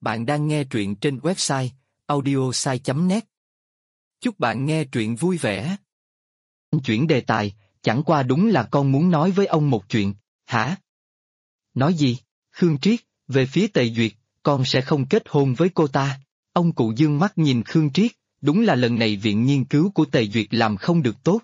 Bạn đang nghe truyện trên website audiosai.net. Chúc bạn nghe truyện vui vẻ. Chuyển đề tài, chẳng qua đúng là con muốn nói với ông một chuyện. Hả? Nói gì? Khương Triết, về phía Tề Duyệt, con sẽ không kết hôn với cô ta. Ông cụ dương mắt nhìn Khương Triết, đúng là lần này viện nghiên cứu của Tề Duyệt làm không được tốt.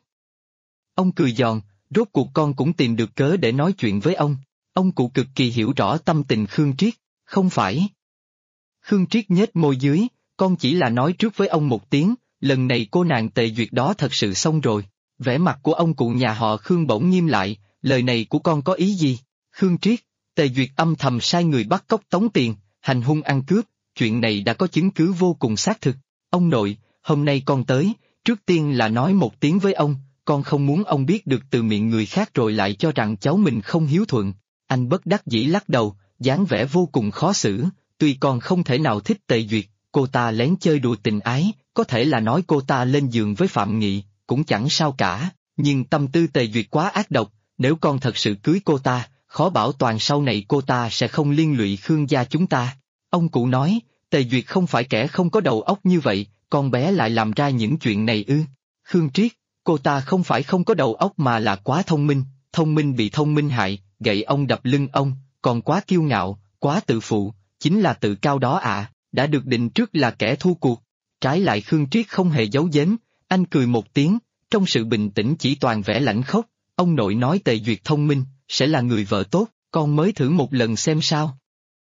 Ông cười giòn, rốt cuộc con cũng tìm được cớ để nói chuyện với ông. Ông cụ cực kỳ hiểu rõ tâm tình Khương Triết, không phải? Khương Triết nhếch môi dưới, con chỉ là nói trước với ông một tiếng, lần này cô nàng Tề Duyệt đó thật sự xong rồi. Vẻ mặt của ông cụ nhà họ Khương bỗng nghiêm lại, lời này của con có ý gì? Khương Triết, Tề Duyệt âm thầm sai người bắt cóc tống tiền, hành hung ăn cướp, chuyện này đã có chứng cứ vô cùng xác thực. Ông nội, hôm nay con tới, trước tiên là nói một tiếng với ông, con không muốn ông biết được từ miệng người khác rồi lại cho rằng cháu mình không hiếu thuận. Anh bất đắc dĩ lắc đầu, dáng vẻ vô cùng khó xử. Tuy con không thể nào thích Tề Duyệt, cô ta lén chơi đùa tình ái, có thể là nói cô ta lên giường với Phạm Nghị, cũng chẳng sao cả, nhưng tâm tư Tề Duyệt quá ác độc, nếu con thật sự cưới cô ta, khó bảo toàn sau này cô ta sẽ không liên lụy Khương gia chúng ta. Ông cụ nói, Tề Duyệt không phải kẻ không có đầu óc như vậy, con bé lại làm ra những chuyện này ư? Khương Triết, cô ta không phải không có đầu óc mà là quá thông minh bị thông minh hại, gậy ông đập lưng ông, còn quá kiêu ngạo, quá tự phụ. Chính là tự cao đó ạ, đã được định trước là kẻ thua cuộc. Trái lại Khương Triết không hề giấu giếm, anh cười một tiếng, trong sự bình tĩnh chỉ toàn vẻ lãnh khốc. Ông nội nói Tề Duyệt thông minh, sẽ là người vợ tốt, con mới thử một lần xem sao.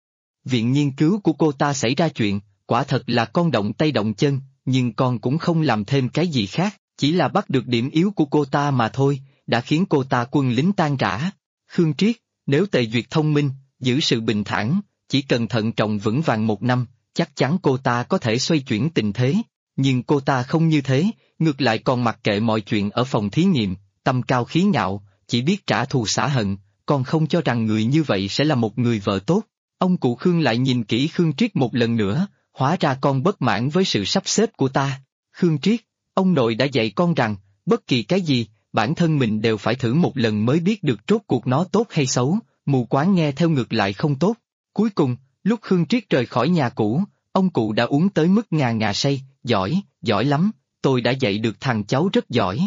Viện nghiên cứu của cô ta xảy ra chuyện, quả thật là con động tay động chân, nhưng con cũng không làm thêm cái gì khác, chỉ là bắt được điểm yếu của cô ta mà thôi, đã khiến cô ta quân lính tan rã. Khương Triết, nếu Tề Duyệt thông minh, giữ sự bình thản, chỉ cần thận trọng vững vàng một năm, chắc chắn cô ta có thể xoay chuyển tình thế, nhưng cô ta không như thế, ngược lại còn mặc kệ mọi chuyện ở phòng thí nghiệm, tâm cao khí ngạo, chỉ biết trả thù xả hận, còn không cho rằng người như vậy sẽ là một người vợ tốt. Ông cụ Khương lại nhìn kỹ Khương Triết một lần nữa, hóa ra con bất mãn với sự sắp xếp của ta. Khương Triết, ông nội đã dạy con rằng, bất kỳ cái gì, bản thân mình đều phải thử một lần mới biết được rốt cuộc nó tốt hay xấu, mù quáng nghe theo ngược lại không tốt. Cuối cùng, lúc Khương Triết rời khỏi nhà cũ, ông cụ đã uống tới mức ngà ngà say, giỏi lắm, tôi đã dạy được thằng cháu rất giỏi.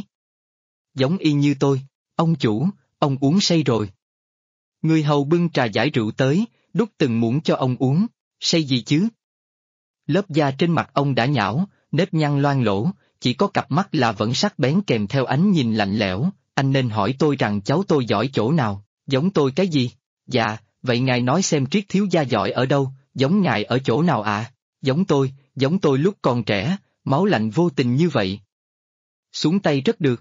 Giống y như tôi, ông chủ, ông uống say rồi. Người hầu bưng trà giải rượu tới, đút từng muỗng cho ông uống, say gì chứ? Lớp da trên mặt ông đã nhão, nếp nhăn loang lỗ, chỉ có cặp mắt là vẫn sắc bén kèm theo ánh nhìn lạnh lẽo, anh nên hỏi tôi rằng cháu tôi giỏi chỗ nào, giống tôi cái gì? Dạ, vậy ngài nói xem Triết thiếu gia giỏi ở đâu, giống ngài ở chỗ nào ạ? Giống tôi lúc còn trẻ, máu lạnh vô tình như vậy. Xuống tay rất được.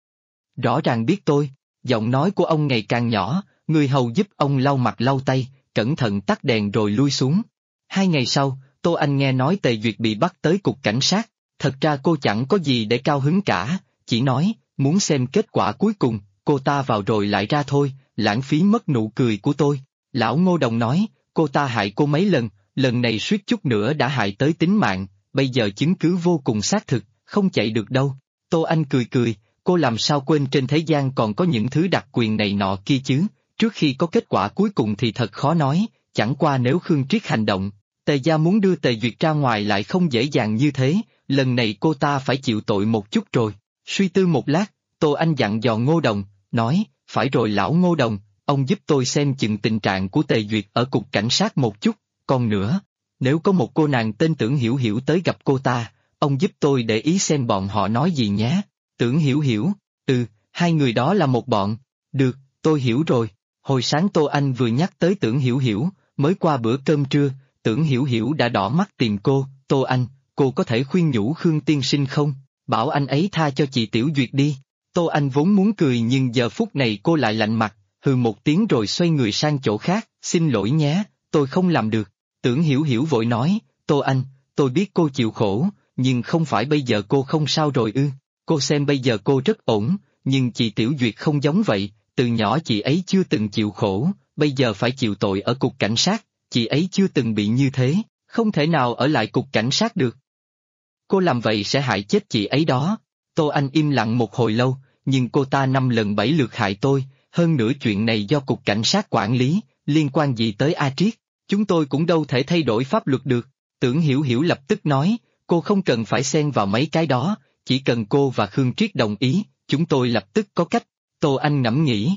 Rõ ràng biết tôi, giọng nói của ông ngày càng nhỏ, người hầu giúp ông lau mặt lau tay, cẩn thận tắt đèn rồi lui xuống. 2 ngày sau, Tô Anh nghe nói Tề Duyệt bị bắt tới cục cảnh sát, thật ra cô chẳng có gì để cao hứng cả, chỉ nói, muốn xem kết quả cuối cùng, cô ta vào rồi lại ra thôi, lãng phí mất nụ cười của tôi. Lão Ngô Đồng nói, cô ta hại cô mấy lần, lần này suýt chút nữa đã hại tới tính mạng, bây giờ chứng cứ vô cùng xác thực, không chạy được đâu. Tô Anh cười, cô làm sao quên trên thế gian còn có những thứ đặc quyền này nọ kia chứ, trước khi có kết quả cuối cùng thì thật khó nói, chẳng qua nếu Khương Triết hành động, Tề gia muốn đưa Tề Duyệt ra ngoài lại không dễ dàng như thế, lần này cô ta phải chịu tội một chút rồi. Suy tư một lát, Tô Anh dặn dò Ngô Đồng, nói, phải rồi lão Ngô Đồng, ông giúp tôi xem chừng tình trạng của Tề Duyệt ở cục cảnh sát một chút, còn nữa, nếu có một cô nàng tên Tưởng Hiểu Hiểu tới gặp cô ta, ông giúp tôi để ý xem bọn họ nói gì nhé. Tưởng Hiểu Hiểu, hai người đó là một bọn, được, tôi hiểu rồi. Hồi sáng Tô Anh vừa nhắc tới Tưởng Hiểu Hiểu, mới qua bữa cơm trưa, Tưởng Hiểu Hiểu đã đỏ mắt tìm cô, Tô Anh, cô có thể khuyên nhủ Khương tiên sinh không, bảo anh ấy tha cho chị Tiểu Duyệt đi. Tô Anh vốn muốn cười nhưng giờ phút này cô lại lạnh mặt, hừ một tiếng rồi xoay người sang chỗ khác, xin lỗi nhé, tôi không làm được. Tưởng Hiểu Hiểu vội nói, Tô Anh, tôi biết cô chịu khổ, nhưng không phải bây giờ cô không sao rồi ư, cô xem bây giờ cô rất ổn, nhưng chị Tiểu Duyệt không giống vậy, từ nhỏ chị ấy chưa từng chịu khổ, bây giờ phải chịu tội ở cục cảnh sát, chị ấy chưa từng bị như thế, không thể nào ở lại cục cảnh sát được. Cô làm vậy sẽ hại chết chị ấy đó. Tô Anh im lặng một hồi lâu, nhưng cô ta 5 lần 7 lượt hại tôi, hơn nữa chuyện này do cục cảnh sát quản lý, liên quan gì tới A Triết, Chúng tôi cũng đâu thể thay đổi pháp luật được. Tưởng Hiểu Hiểu lập tức nói, cô không cần phải xen vào mấy cái đó, chỉ cần cô và Khương Triết đồng ý, chúng tôi lập tức có cách. Tô Anh ngẫm nghĩ.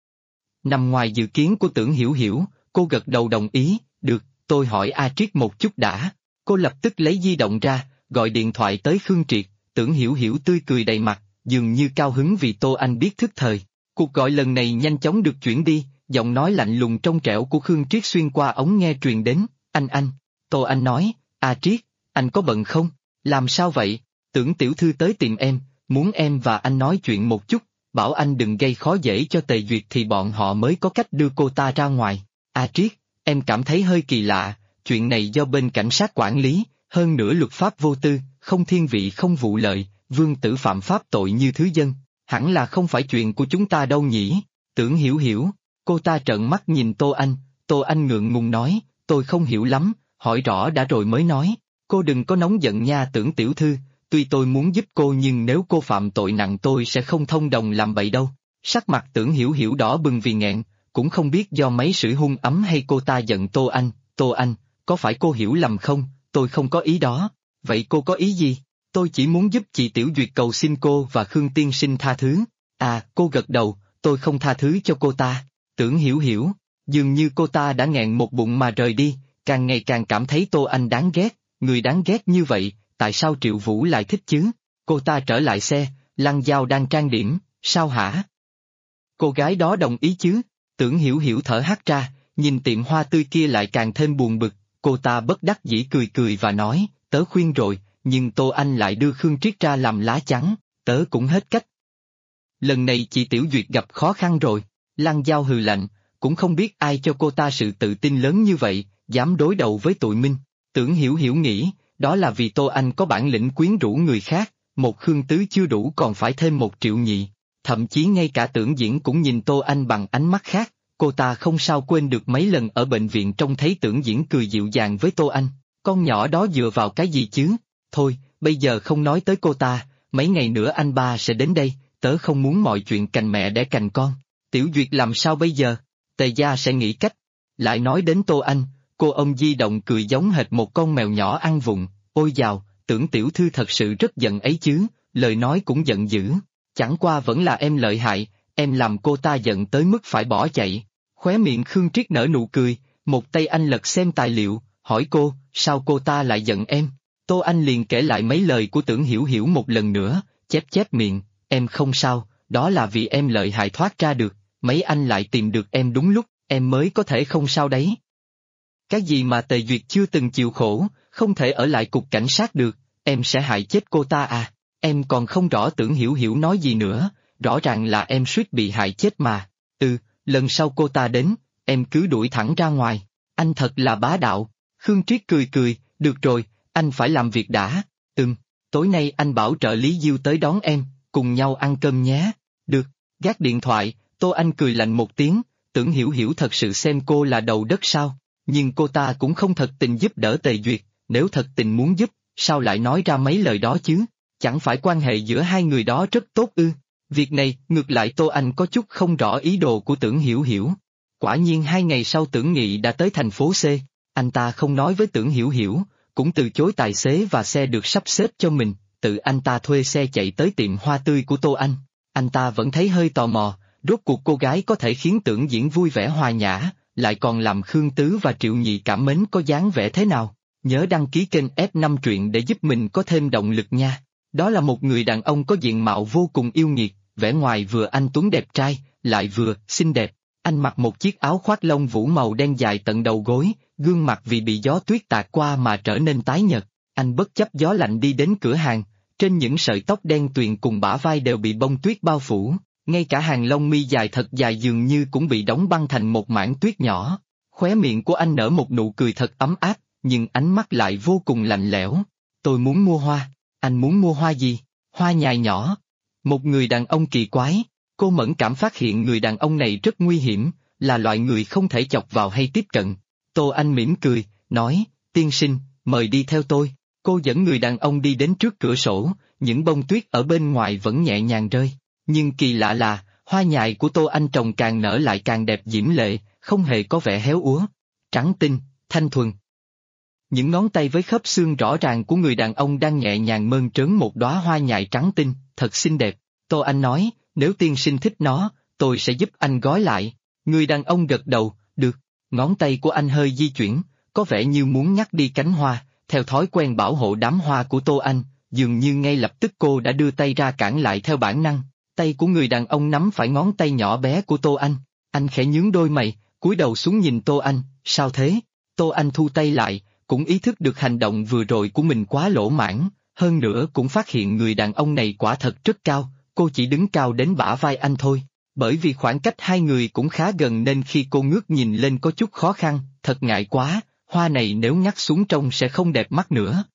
Nằm ngoài dự kiến của Tưởng Hiểu Hiểu, cô gật đầu đồng ý, được, tôi hỏi A Triết một chút đã. Cô lập tức lấy di động ra, gọi điện thoại tới Khương Triệt, Tưởng Hiểu Hiểu tươi cười đầy mặt, dường như cao hứng vì Tô Anh biết thức thời. Cuộc gọi lần này nhanh chóng được chuyển đi, giọng nói lạnh lùng trong trẻo của Khương Triết xuyên qua ống nghe truyền đến, anh. Tô Anh nói, A Triết, anh có bận không? Làm sao vậy? Tưởng tiểu thư tới tìm em, muốn em và anh nói chuyện một chút, bảo anh đừng gây khó dễ cho Tề Duyệt thì bọn họ mới có cách đưa cô ta ra ngoài. A Triết, em cảm thấy hơi kỳ lạ, chuyện này do bên cảnh sát quản lý, hơn nữa luật pháp vô tư, không thiên vị không vụ lợi, vương tử phạm pháp tội như thứ dân, hẳn là không phải chuyện của chúng ta đâu nhỉ? Tưởng Hiểu Hiểu, cô ta trợn mắt nhìn Tô Anh ngượng ngùng nói, tôi không hiểu lắm, hỏi rõ đã rồi mới nói, cô đừng có nóng giận nha Tưởng tiểu thư, tuy tôi muốn giúp cô nhưng nếu cô phạm tội nặng tôi sẽ không thông đồng làm bậy đâu. Sắc mặt Tưởng Hiểu Hiểu đỏ bừng vì nghẹn, cũng không biết do mấy sự hung ấm hay cô ta giận Tô Anh, có phải cô hiểu lầm không, tôi không có ý đó, vậy cô có ý gì? Tôi chỉ muốn giúp chị Tiểu Duyệt cầu xin cô và Khương tiên sinh tha thứ. À, cô gật đầu, tôi không tha thứ cho cô ta. Tưởng Hiểu Hiểu, dường như cô ta đã nghẹn một bụng mà rời đi, càng ngày càng cảm thấy Tô Anh đáng ghét, người đáng ghét như vậy, tại sao Triệu Vũ lại thích chứ? Cô ta trở lại xe, Lăng Giao đang trang điểm, sao hả? Cô gái đó đồng ý chứ? Tưởng Hiểu Hiểu thở hắt ra, nhìn tiệm hoa tươi kia lại càng thêm buồn bực, cô ta bất đắc dĩ cười cười và nói, tớ khuyên rồi, nhưng Tô Anh lại đưa Khương Triết ra làm lá chắn, tớ cũng hết cách. Lần này chị Tiểu Duyệt gặp khó khăn rồi, Lăng Giao hừ lạnh, cũng không biết ai cho cô ta sự tự tin lớn như vậy, dám đối đầu với tụi Minh. Tưởng Hiểu Hiểu nghĩ, đó là vì Tô Anh có bản lĩnh quyến rũ người khác, một Khương Tứ chưa đủ còn phải thêm một Triệu Nhị. Thậm chí ngay cả Tưởng Diễn cũng nhìn Tô Anh bằng ánh mắt khác, cô ta không sao quên được mấy lần ở bệnh viện trông thấy Tưởng Diễn cười dịu dàng với Tô Anh, con nhỏ đó dựa vào cái gì chứ? Thôi, bây giờ không nói tới cô ta, mấy ngày nữa anh ba sẽ đến đây, tớ không muốn mọi chuyện cành mẹ đẻ cành con. Tiểu Duyệt làm sao bây giờ? Tề gia sẽ nghĩ cách. Lại nói đến Tô Anh, cô ông di động cười giống hệt một con mèo nhỏ ăn vụng, ôi dào, Tưởng tiểu thư thật sự rất giận ấy chứ, lời nói cũng giận dữ. Chẳng qua vẫn là em lợi hại, em làm cô ta giận tới mức phải bỏ chạy. Khóe miệng Khương Triết nở nụ cười, một tay anh lật xem tài liệu, hỏi cô, sao cô ta lại giận em? Tô Anh liền kể lại mấy lời của Tưởng Hiểu Hiểu một lần nữa, chép miệng, em không sao, đó là vì em lợi hại thoát ra được, mấy anh lại tìm được em đúng lúc, em mới có thể không sao đấy. Cái gì mà Tề Duyệt chưa từng chịu khổ, không thể ở lại cục cảnh sát được, em sẽ hại chết cô ta à? Em còn không rõ Tưởng Hiểu Hiểu nói gì nữa, rõ ràng là em suýt bị hại chết mà. Lần sau cô ta đến, em cứ đuổi thẳng ra ngoài. Anh thật là bá đạo. Khương Triết cười cười, được rồi, anh phải làm việc đã. Tối nay anh bảo trợ lý Diêu tới đón em, cùng nhau ăn cơm nhé. Được, gác điện thoại, Tô Anh cười lạnh một tiếng, Tưởng Hiểu Hiểu thật sự xem cô là đầu đất sao, nhưng cô ta cũng không thật tình giúp đỡ Tề Duyệt, nếu thật tình muốn giúp, sao lại nói ra mấy lời đó chứ, chẳng phải quan hệ giữa hai người đó rất tốt ư? Việc này, ngược lại Tô Anh có chút không rõ ý đồ của Tưởng Hiểu Hiểu. Quả nhiên 2 ngày sau Tưởng Nghị đã tới thành phố C, anh ta không nói với Tưởng Hiểu Hiểu, cũng từ chối tài xế và xe được sắp xếp cho mình, tự anh ta thuê xe chạy tới tiệm hoa tươi của Tô Anh. Anh ta vẫn thấy hơi tò mò, rốt cuộc cô gái có thể khiến Tưởng Diễn vui vẻ hòa nhã, lại còn làm Khương Tứ và Triệu Nhị cảm mến có dáng vẻ thế nào. Nhớ đăng ký kênh F5 truyện để giúp mình có thêm động lực nha. Đó là một người đàn ông có diện mạo vô cùng yêu nghiệt, vẻ ngoài vừa anh tuấn đẹp trai, lại vừa xinh đẹp. Anh mặc một chiếc áo khoác lông vũ màu đen dài tận đầu gối, gương mặt vì bị gió tuyết tạt qua mà trở nên tái nhợt. Anh bất chấp gió lạnh đi đến cửa hàng, trên những sợi tóc đen tuyền cùng bả vai đều bị bông tuyết bao phủ, ngay cả hàng lông mi dài thật dài dường như cũng bị đóng băng thành một mảng tuyết nhỏ. Khóe miệng của anh nở một nụ cười thật ấm áp, nhưng ánh mắt lại vô cùng lạnh lẽo. Tôi muốn mua hoa. Anh muốn mua hoa gì? Hoa nhài nhỏ. Một người đàn ông kỳ quái. Cô mẫn cảm phát hiện người đàn ông này rất nguy hiểm, là loại người không thể chọc vào hay tiếp cận. Tô Anh mỉm cười, nói, tiên sinh, mời đi theo tôi. Cô dẫn người đàn ông đi đến trước cửa sổ, những bông tuyết ở bên ngoài vẫn nhẹ nhàng rơi. Nhưng kỳ lạ là, hoa nhài của Tô Anh trồng càng nở lại càng đẹp diễm lệ, không hề có vẻ héo úa. Trắng tinh, thanh thuần. Những ngón tay với khớp xương rõ ràng của người đàn ông đang nhẹ nhàng mơn trớn một đóa hoa nhài trắng tinh, thật xinh đẹp. Tô Anh nói, nếu tiên sinh thích nó, tôi sẽ giúp anh gói lại. Người đàn ông gật đầu, được. Ngón tay của anh hơi di chuyển, có vẻ như muốn nhắc đi cánh hoa, theo thói quen bảo hộ đám hoa của Tô Anh, dường như ngay lập tức cô đã đưa tay ra cản lại theo bản năng. Tay của người đàn ông nắm phải ngón tay nhỏ bé của Tô Anh khẽ nhướng đôi mày, cúi đầu xuống nhìn Tô Anh, sao thế? Tô Anh thu tay lại, cũng ý thức được hành động vừa rồi của mình quá lỗ mãn, hơn nữa cũng phát hiện người đàn ông này quả thật rất cao, cô chỉ đứng cao đến bả vai anh thôi. Bởi vì khoảng cách hai người cũng khá gần nên khi cô ngước nhìn lên có chút khó khăn, thật ngại quá, hoa này nếu ngắt xuống trông sẽ không đẹp mắt nữa.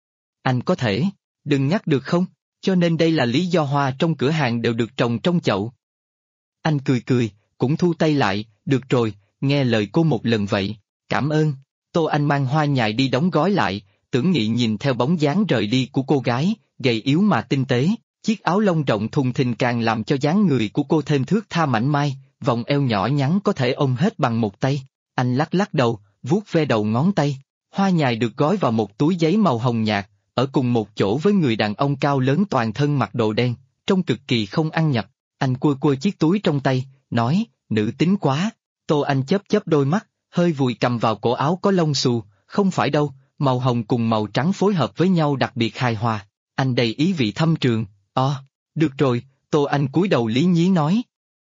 Anh có thể, đừng ngắt được không? Cho nên đây là lý do hoa trong cửa hàng đều được trồng trong chậu. Anh cười cười, cũng thu tay lại, được rồi, nghe lời cô một lần vậy, cảm ơn. Tô Anh mang hoa nhài đi đóng gói lại, Tưởng Nghị nhìn theo bóng dáng rời đi của cô gái, gầy yếu mà tinh tế. Chiếc áo lông rộng thùng thình càng làm cho dáng người của cô thêm thướt tha mảnh mai, vòng eo nhỏ nhắn có thể ôm hết bằng một tay. Anh lắc lắc đầu, vuốt ve đầu ngón tay. Hoa nhài được gói vào một túi giấy màu hồng nhạt, ở cùng một chỗ với người đàn ông cao lớn toàn thân mặc đồ đen, trông cực kỳ không ăn nhập. Anh cua cua chiếc túi trong tay, nói, nữ tính quá. Tô Anh chớp chớp đôi mắt, hơi vùi cầm vào cổ áo có lông xù, không phải đâu, màu hồng cùng màu trắng phối hợp với nhau đặc biệt hài hòa. Anh đầy ý vị thâm trường. Được rồi, Tô Anh cúi đầu lý nhí nói.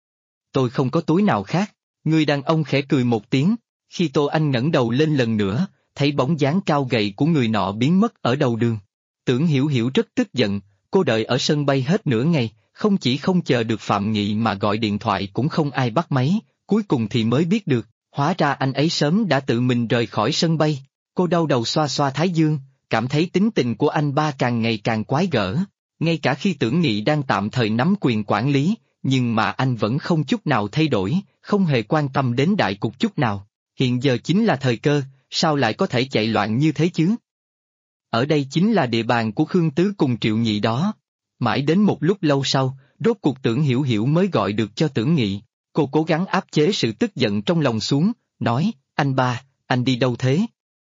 Tôi không có túi nào khác. Người đàn ông khẽ cười một tiếng, khi Tô Anh ngẩng đầu lên lần nữa, thấy bóng dáng cao gầy của người nọ biến mất ở đầu đường. Tưởng Hiểu Hiểu rất tức giận, cô đợi ở sân bay hết nửa ngày, không chỉ không chờ được Phạm Nghị mà gọi điện thoại cũng không ai bắt máy, cuối cùng thì mới biết được, hóa ra anh ấy sớm đã tự mình rời khỏi sân bay. Cô đau đầu xoa xoa thái dương, cảm thấy tính tình của anh ba càng ngày càng quái gở. Ngay cả khi Tưởng Nghị đang tạm thời nắm quyền quản lý, nhưng mà anh vẫn không chút nào thay đổi, không hề quan tâm đến đại cục chút nào. Hiện giờ chính là thời cơ, sao lại có thể chạy loạn như thế chứ? Ở đây chính là địa bàn của Khương Tứ cùng Triệu Nhị đó. Mãi đến một lúc lâu sau, rốt cuộc Tưởng Hiểu Hiểu mới gọi được cho Tưởng Nghị. Cô cố gắng áp chế sự tức giận trong lòng xuống, nói, anh ba, anh đi đâu thế?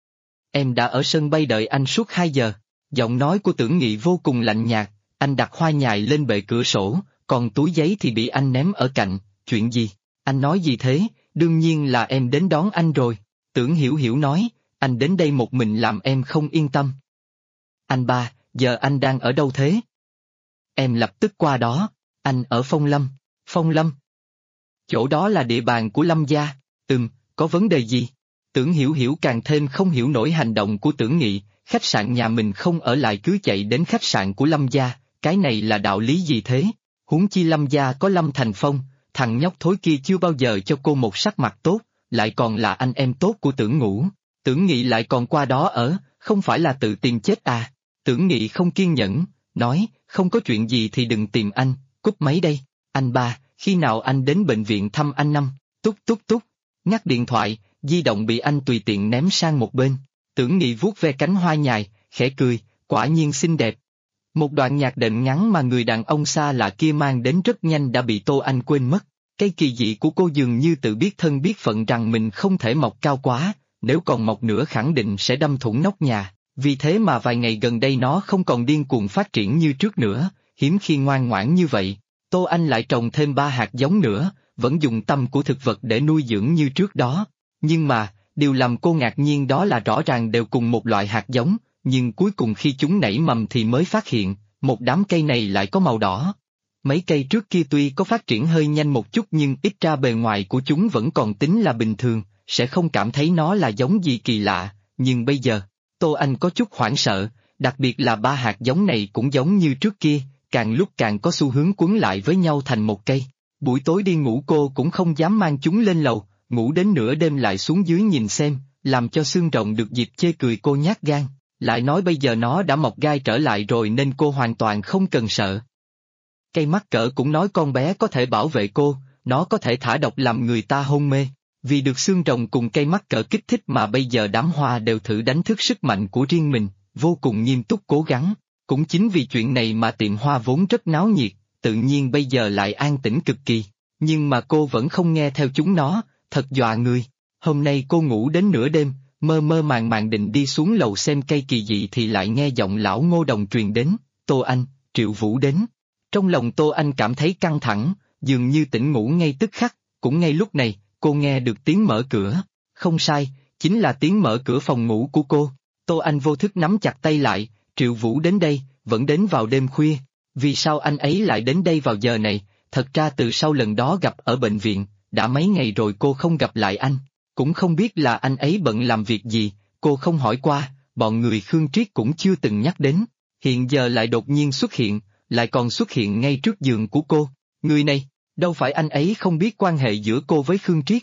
Em đã ở sân bay đợi anh suốt 2 giờ. Giọng nói của Tưởng Nghị vô cùng lạnh nhạt. Anh đặt hoa nhài lên bệ cửa sổ, còn túi giấy thì bị anh ném ở cạnh. Chuyện gì? Anh nói gì thế? Đương nhiên là em đến đón anh rồi. Tưởng Hiểu Hiểu nói, anh đến đây một mình làm em không yên tâm. Anh ba, giờ anh đang ở đâu thế? Em lập tức qua đó. Anh ở Phong Lâm. Phong Lâm? Chỗ đó là địa bàn của Lâm gia. Có vấn đề gì? Tưởng Hiểu Hiểu càng thêm không hiểu nổi hành động của Tưởng Nghị, khách sạn nhà mình không ở lại cứ chạy đến khách sạn của Lâm gia, cái này là đạo lý gì thế? Huống chi Lâm gia có Lâm Thành Phong, thằng nhóc thối kia chưa bao giờ cho cô một sắc mặt tốt, lại còn là anh em tốt của Tưởng Ngũ. Tưởng Nghị lại còn qua đó ở, không phải là tự tìm chết à? Tưởng Nghị không kiên nhẫn, nói, không có chuyện gì thì đừng tìm anh, cúp máy đây. Anh ba, khi nào anh đến bệnh viện thăm anh Năm? Túc. Ngắt điện thoại, di động bị anh tùy tiện ném sang một bên. Tưởng Nghị vuốt ve cánh hoa nhài, khẽ cười, quả nhiên xinh đẹp. Một đoạn nhạc đệm ngắn mà người đàn ông xa lạ kia mang đến rất nhanh đã bị Tô Anh quên mất. Cái kỳ dị của cô dường như tự biết thân biết phận rằng mình không thể mọc cao quá, nếu còn mọc nữa khẳng định sẽ đâm thủng nóc nhà. Vì thế mà vài ngày gần đây nó không còn điên cuồng phát triển như trước nữa, hiếm khi ngoan ngoãn như vậy. Tô Anh lại trồng thêm 3 hạt giống nữa, vẫn dùng tâm của thực vật để nuôi dưỡng như trước đó. Nhưng mà, điều làm cô ngạc nhiên đó là rõ ràng đều cùng một loại hạt giống, nhưng cuối cùng khi chúng nảy mầm thì mới phát hiện, một đám cây này lại có màu đỏ. Mấy cây trước kia tuy có phát triển hơi nhanh một chút nhưng ít ra bề ngoài của chúng vẫn còn tính là bình thường, sẽ không cảm thấy nó là giống gì kỳ lạ, nhưng bây giờ, Tô Anh có chút hoảng sợ, đặc biệt là 3 hạt giống này cũng giống như trước kia, càng lúc càng có xu hướng quấn lại với nhau thành một cây. Buổi tối đi ngủ cô cũng không dám mang chúng lên lầu, ngủ đến nửa đêm lại xuống dưới nhìn xem, làm cho xương rồng được dịp chê cười cô nhát gan, lại nói bây giờ nó đã mọc gai trở lại rồi nên cô hoàn toàn không cần sợ. Cây mắc cỡ cũng nói con bé có thể bảo vệ cô, nó có thể thả độc làm người ta hôn mê, vì được xương rồng cùng cây mắc cỡ kích thích mà bây giờ đám hoa đều thử đánh thức sức mạnh của riêng mình, vô cùng nghiêm túc cố gắng, cũng chính vì chuyện này mà tiệm hoa vốn rất náo nhiệt, tự nhiên bây giờ lại an tĩnh cực kỳ, nhưng mà cô vẫn không nghe theo chúng nó, thật dọa người. Hôm nay cô ngủ đến nửa đêm, mơ mơ màng màng định đi xuống lầu xem cây kỳ dị thì lại nghe giọng lão Ngô Đồng truyền đến, Tô Anh, Triệu Vũ đến. Trong lòng Tô Anh cảm thấy căng thẳng, dường như tỉnh ngủ ngay tức khắc, cũng ngay lúc này, cô nghe được tiếng mở cửa. Không sai, chính là tiếng mở cửa phòng ngủ của cô. Tô Anh vô thức nắm chặt tay lại, Triệu Vũ đến đây, vẫn đến vào đêm khuya. Vì sao anh ấy lại đến đây vào giờ này? Thật ra từ sau lần đó gặp ở bệnh viện, đã mấy ngày rồi cô không gặp lại anh. Cũng không biết là anh ấy bận làm việc gì, cô không hỏi qua, bọn người Khương Triết cũng chưa từng nhắc đến. Hiện giờ lại đột nhiên xuất hiện, lại còn xuất hiện ngay trước giường của cô. Người này, đâu phải anh ấy không biết quan hệ giữa cô với Khương Triết.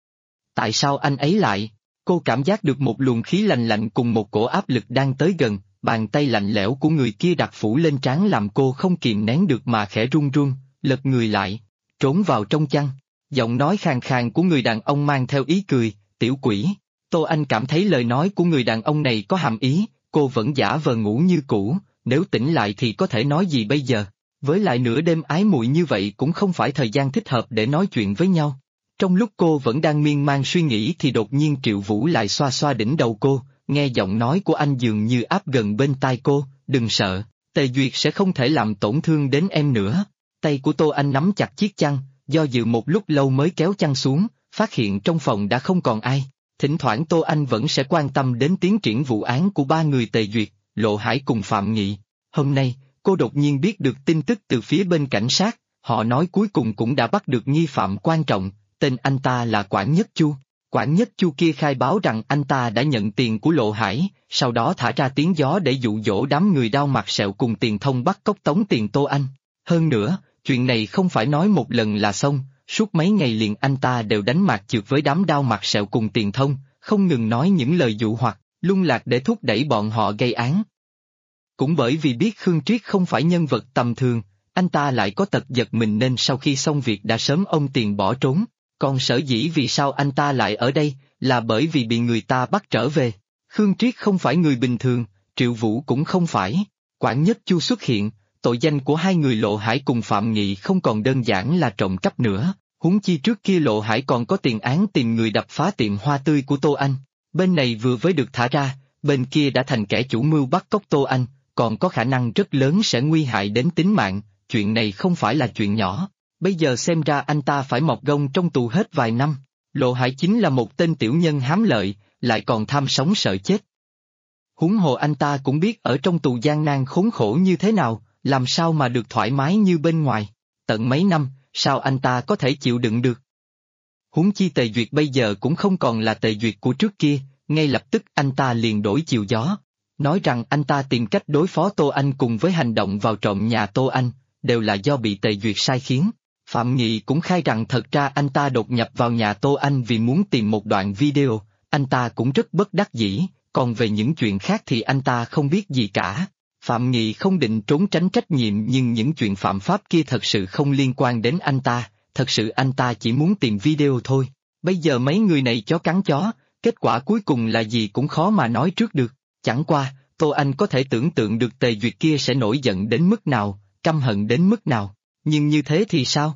Tại sao anh ấy lại? Cô cảm giác được một luồng khí lạnh lạnh cùng một cổ áp lực đang tới gần, bàn tay lạnh lẽo của người kia đặt phủ lên trán làm cô không kìm nén được mà khẽ run run, lật người lại, trốn vào trong chăn. Giọng nói khàn khàn của người đàn ông mang theo ý cười, tiểu quỷ. Tô Anh cảm thấy lời nói của người đàn ông này có hàm ý, cô vẫn giả vờ ngủ như cũ, nếu tỉnh lại thì có thể nói gì bây giờ? Với lại nửa đêm ái muội như vậy cũng không phải thời gian thích hợp để nói chuyện với nhau. Trong lúc cô vẫn đang miên man suy nghĩ thì đột nhiên Triệu Vũ lại xoa xoa đỉnh đầu cô, nghe giọng nói của anh dường như áp gần bên tai cô, đừng sợ, Tề Duyệt sẽ không thể làm tổn thương đến em nữa. Tay của Tô Anh nắm chặt chiếc chăn, do dự một lúc lâu mới kéo chăn xuống, phát hiện trong phòng đã không còn ai. Thỉnh thoảng Tô Anh vẫn sẽ quan tâm đến tiến triển vụ án của ba người Tề Duyệt, Lộ Hải cùng Phạm Nghị. Hôm nay, cô đột nhiên biết được tin tức từ phía bên cảnh sát, họ nói cuối cùng cũng đã bắt được nghi phạm quan trọng, tên anh ta là Quản Nhất Chu. Quản Nhất Chu kia khai báo rằng anh ta đã nhận tiền của Lộ Hải, sau đó thả ra tiếng gió để dụ dỗ đám người Đao Mặt Sẹo cùng Tiền Thông bắt cóc tống tiền Tô Anh. Hơn nữa, chuyện này không phải nói một lần là xong, suốt mấy ngày liền anh ta đều đánh mạc chược với đám Đao Mặt Sẹo cùng Tiền Thông, không ngừng nói những lời dụ hoặc, lung lạc để thúc đẩy bọn họ gây án. Cũng bởi vì biết Khương Triết không phải nhân vật tầm thường, anh ta lại có tật giật mình nên sau khi xong việc đã sớm ôm tiền bỏ trốn. Còn sở dĩ vì sao anh ta lại ở đây, là bởi vì bị người ta bắt trở về. Khương Triết không phải người bình thường, Triệu Vũ cũng không phải. Quản Nhất Chu xuất hiện, tội danh của hai người Lộ Hải cùng Phạm Nghị không còn đơn giản là trộm cắp nữa. Huống chi trước kia Lộ Hải còn có tiền án tìm người đập phá tiệm hoa tươi của Tô Anh. Bên này vừa mới được thả ra, bên kia đã thành kẻ chủ mưu bắt cóc Tô Anh, còn có khả năng rất lớn sẽ nguy hại đến tính mạng, chuyện này không phải là chuyện nhỏ. Bây giờ xem ra anh ta phải mọc gông trong tù hết vài năm. Lộ Hải chính là một tên tiểu nhân hám lợi, lại còn tham sống sợ chết. Huống hồ anh ta cũng biết ở trong tù gian nan khốn khổ như thế nào, làm sao mà được thoải mái như bên ngoài. Tận mấy năm, sao anh ta có thể chịu đựng được? Huống chi Tề Duyệt bây giờ cũng không còn là Tề Duyệt của trước kia, ngay lập tức anh ta liền đổi chiều gió. Nói rằng anh ta tìm cách đối phó Tô Anh cùng với hành động vào trộm nhà Tô Anh, đều là do bị Tề Duyệt sai khiến. Phạm Nghị cũng khai rằng thật ra anh ta đột nhập vào nhà Tô Anh vì muốn tìm một đoạn video, anh ta cũng rất bất đắc dĩ, còn về những chuyện khác thì anh ta không biết gì cả. Phạm Nghị không định trốn tránh trách nhiệm nhưng những chuyện phạm pháp kia thật sự không liên quan đến anh ta, thật sự anh ta chỉ muốn tìm video thôi. Bây giờ mấy người này chó cắn chó, kết quả cuối cùng là gì cũng khó mà nói trước được. Chẳng qua, Tô Anh có thể tưởng tượng được Tề Duyệt kia sẽ nổi giận đến mức nào, căm hận đến mức nào, nhưng như thế thì sao?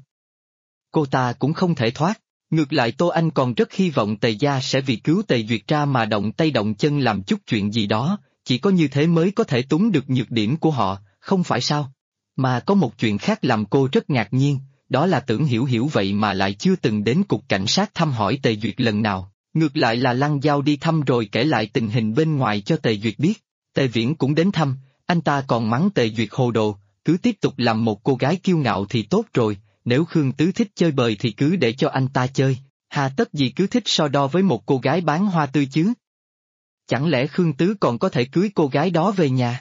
Cô ta cũng không thể thoát, ngược lại Tô Anh còn rất hy vọng Tề gia sẽ vì cứu Tề Duyệt ra mà động tay động chân làm chút chuyện gì đó, chỉ có như thế mới có thể túng được nhược điểm của họ, không phải sao? Mà có một chuyện khác làm cô rất ngạc nhiên, đó là Tưởng Hiểu Hiểu vậy mà lại chưa từng đến cục cảnh sát thăm hỏi Tề Duyệt lần nào, ngược lại là Lăng Giao đi thăm rồi kể lại tình hình bên ngoài cho Tề Duyệt biết. Tề Viễn cũng đến thăm, anh ta còn mắng Tề Duyệt hồ đồ, cứ tiếp tục làm một cô gái kiêu ngạo thì tốt rồi, nếu Khương Tứ thích chơi bời thì cứ để cho anh ta chơi, hà tất gì cứ thích so đo với một cô gái bán hoa tươi chứ? Chẳng lẽ Khương Tứ còn có thể cưới cô gái đó về nhà?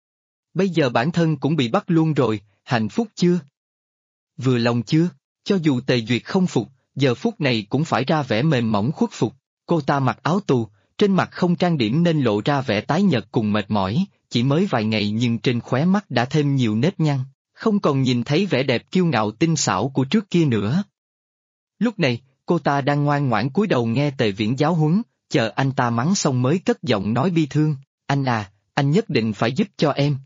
Bây giờ bản thân cũng bị bắt luôn rồi, hạnh phúc chưa? Vừa lòng chưa? Cho dù Tề Duyệt không phục, giờ phút này cũng phải ra vẻ mềm mỏng khuất phục, cô ta mặc áo tù, trên mặt không trang điểm nên lộ ra vẻ tái nhợt cùng mệt mỏi, chỉ mới vài ngày nhưng trên khóe mắt đã thêm nhiều nếp nhăn, không còn nhìn thấy vẻ đẹp kiêu ngạo tinh xảo của trước kia nữa. Lúc này, cô ta đang ngoan ngoãn cúi đầu nghe Tề Viễn giáo huấn, chờ anh ta mắng xong mới cất giọng nói bi thương, anh à, anh nhất định phải giúp cho em.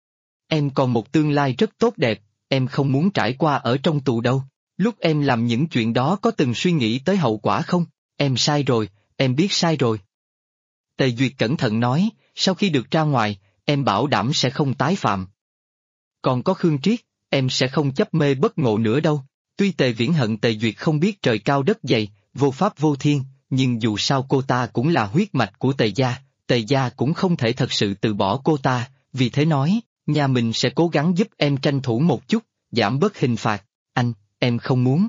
Em còn một tương lai rất tốt đẹp, em không muốn trải qua ở trong tù đâu. Lúc em làm những chuyện đó có từng suy nghĩ tới hậu quả không? Em sai rồi, em biết sai rồi. Tề Duyệt cẩn thận nói, sau khi được ra ngoài, em bảo đảm sẽ không tái phạm. Còn có Khương Triết, em sẽ không chấp mê bất ngộ nữa đâu. Tuy Tề Viễn hận Tề Duyệt không biết trời cao đất dày, vô pháp vô thiên, nhưng dù sao cô ta cũng là huyết mạch của Tề gia cũng không thể thật sự từ bỏ cô ta, vì thế nói, nhà mình sẽ cố gắng giúp em tranh thủ một chút, giảm bớt hình phạt. Anh, em không muốn.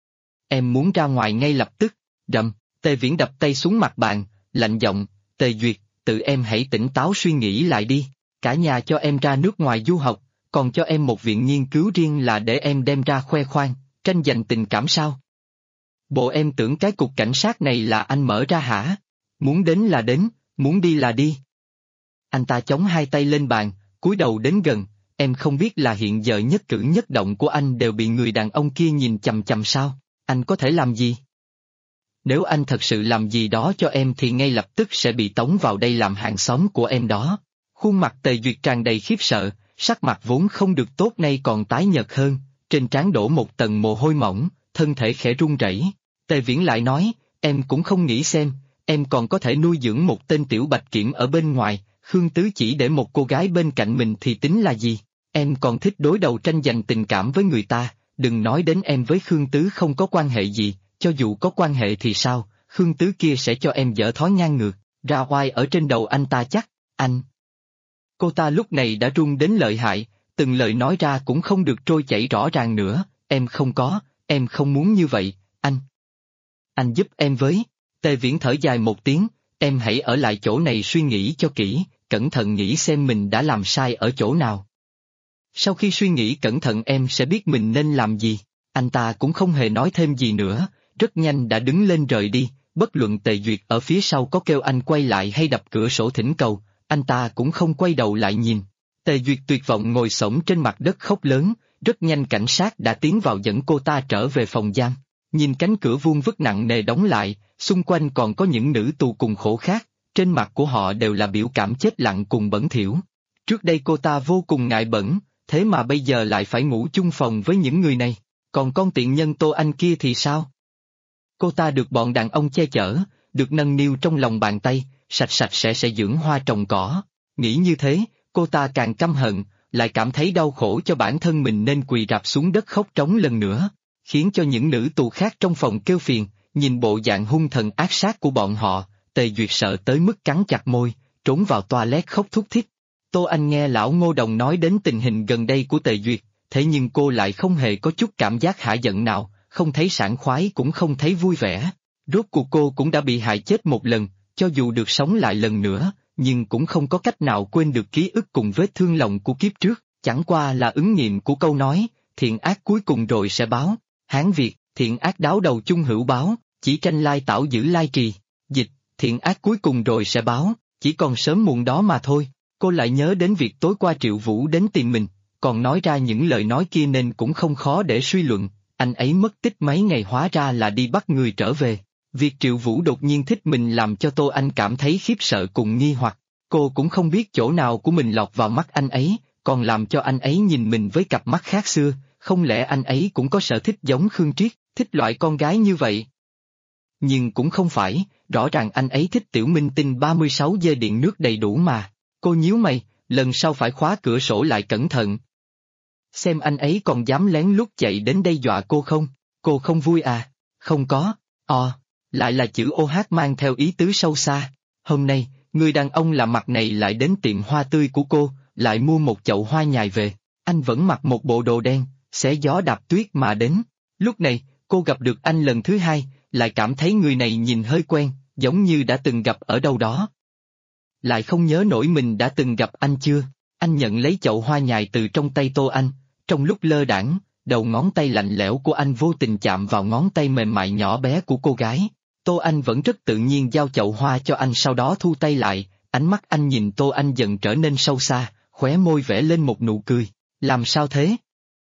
Em muốn ra ngoài ngay lập tức. Rầm, Tề Viễn đập tay xuống mặt bàn, lạnh giọng, Tề Duyệt, tự em hãy tỉnh táo suy nghĩ lại đi, cả nhà cho em ra nước ngoài du học, còn cho em một viện nghiên cứu riêng là để em đem ra khoe khoang, tranh giành tình cảm sao? Bộ em tưởng cái cục cảnh sát này là anh mở ra hả? Muốn đến là đến, muốn đi là đi. Anh ta chống hai tay lên bàn, cúi đầu đến gần, em không biết là hiện giờ nhất cử nhất động của anh đều bị người đàn ông kia nhìn chằm chằm sao? Anh có thể làm gì? Nếu anh thật sự làm gì đó cho em thì ngay lập tức sẽ bị tống vào đây làm hàng xóm của em đó. Khuôn mặt Tề Duyệt tràn đầy khiếp sợ, sắc mặt vốn không được tốt nay còn tái nhợt hơn, trên trán đổ một tầng mồ hôi mỏng, thân thể khẽ run rẩy. Tề Viễn lại nói, em cũng không nghĩ xem, em còn có thể nuôi dưỡng một tên tiểu bạch kiểm ở bên ngoài, Khương Tứ chỉ để một cô gái bên cạnh mình thì tính là gì? Em còn thích đối đầu tranh giành tình cảm với người ta, đừng nói đến em với Khương Tứ không có quan hệ gì, cho dù có quan hệ thì sao, Khương Tứ kia sẽ cho em dở thói ngang ngược, ra oai ở trên đầu anh ta chắc, anh. Cô ta lúc này đã run đến lợi hại, từng lời nói ra cũng không được trôi chảy rõ ràng nữa, em không muốn như vậy, anh. Anh giúp em với. Tề Viễn thở dài một tiếng, em hãy ở lại chỗ này suy nghĩ cho kỹ, cẩn thận nghĩ xem mình đã làm sai ở chỗ nào. Sau khi suy nghĩ cẩn thận em sẽ biết mình nên làm gì. Anh ta cũng không hề nói thêm gì nữa, rất nhanh đã đứng lên rời đi, bất luận Tề Duyệt ở phía sau có kêu anh quay lại hay đập cửa sổ thỉnh cầu, anh ta cũng không quay đầu lại nhìn. Tề Duyệt tuyệt vọng ngồi xổm trên mặt đất khóc lớn, rất nhanh cảnh sát đã tiến vào dẫn cô ta trở về phòng giam. Nhìn cánh cửa vuông vức nặng nề đóng lại, xung quanh còn có những nữ tù cùng khổ khác, trên mặt của họ đều là biểu cảm chết lặng cùng bẩn thỉu. Trước đây cô ta vô cùng ngại bẩn, thế mà bây giờ lại phải ngủ chung phòng với những người này, còn con tiện nhân Tô Anh kia thì sao? Cô ta được bọn đàn ông che chở, được nâng niu trong lòng bàn tay, sạch sạch sẽ dưỡng hoa trồng cỏ. Nghĩ như thế, cô ta càng căm hận, lại cảm thấy đau khổ cho bản thân mình nên quỳ rạp xuống đất khóc trống lần nữa, khiến cho những nữ tù khác trong phòng kêu phiền, nhìn bộ dạng hung thần ác sát của bọn họ, Tề Duyệt sợ tới mức cắn chặt môi, trốn vào toilet khóc thút thít. Tô Anh nghe lão Ngô Đồng nói đến tình hình gần đây của Tề Duyệt, thế nhưng cô lại không hề có chút cảm giác hả giận nào, không thấy sảng khoái cũng không thấy vui vẻ. Rốt cuộc cô cũng đã bị hại chết một lần, cho dù được sống lại lần nữa, nhưng cũng không có cách nào quên được ký ức cùng vết thương lòng của kiếp trước, chẳng qua là ứng nghiệm của câu nói, thiện ác cuối cùng rồi sẽ báo. Hán Việt, thiện ác đáo đầu chung hữu báo, chỉ tranh lai tảo giữ lai trì. Dịch, thiện ác cuối cùng rồi sẽ báo, chỉ còn sớm muộn đó mà thôi. Cô lại nhớ đến việc tối qua Triệu Vũ đến tìm mình, còn nói ra những lời nói kia nên cũng không khó để suy luận, anh ấy mất tích mấy ngày hóa ra là đi bắt người trở về. Việc Triệu Vũ đột nhiên thích mình làm cho Tô Anh cảm thấy khiếp sợ cùng nghi hoặc, cô cũng không biết chỗ nào của mình lọt vào mắt anh ấy, còn làm cho anh ấy nhìn mình với cặp mắt khác xưa, không lẽ anh ấy cũng có sở thích giống Khương Triết, thích loại con gái như vậy? Nhưng cũng không phải, rõ ràng anh ấy thích tiểu minh tinh 36 dê điện nước đầy đủ mà. Cô nhíu mày, lần sau phải khóa cửa sổ lại cẩn thận. Xem anh ấy còn dám lén lút chạy đến đây dọa cô không? Cô không vui à? Không có, lại là chữ OH mang theo ý tứ sâu xa. Hôm nay, người đàn ông lạ mặt này lại đến tiệm hoa tươi của cô, lại mua một chậu hoa nhài về. Anh vẫn mặc một bộ đồ đen, xé gió đạp tuyết mà đến. Lúc này, cô gặp được anh lần thứ hai, lại cảm thấy người này nhìn hơi quen, giống như đã từng gặp ở đâu đó. Lại không nhớ nổi mình đã từng gặp anh chưa. Anh nhận lấy chậu hoa nhài từ trong tay Tô Anh, trong lúc lơ đãng, đầu ngón tay lạnh lẽo của anh vô tình chạm vào ngón tay mềm mại nhỏ bé của cô gái. Tô Anh vẫn rất tự nhiên giao chậu hoa cho anh, sau đó thu tay lại, ánh mắt anh nhìn Tô Anh dần trở nên sâu xa, khóe môi vẽ lên một nụ cười. Làm sao thế?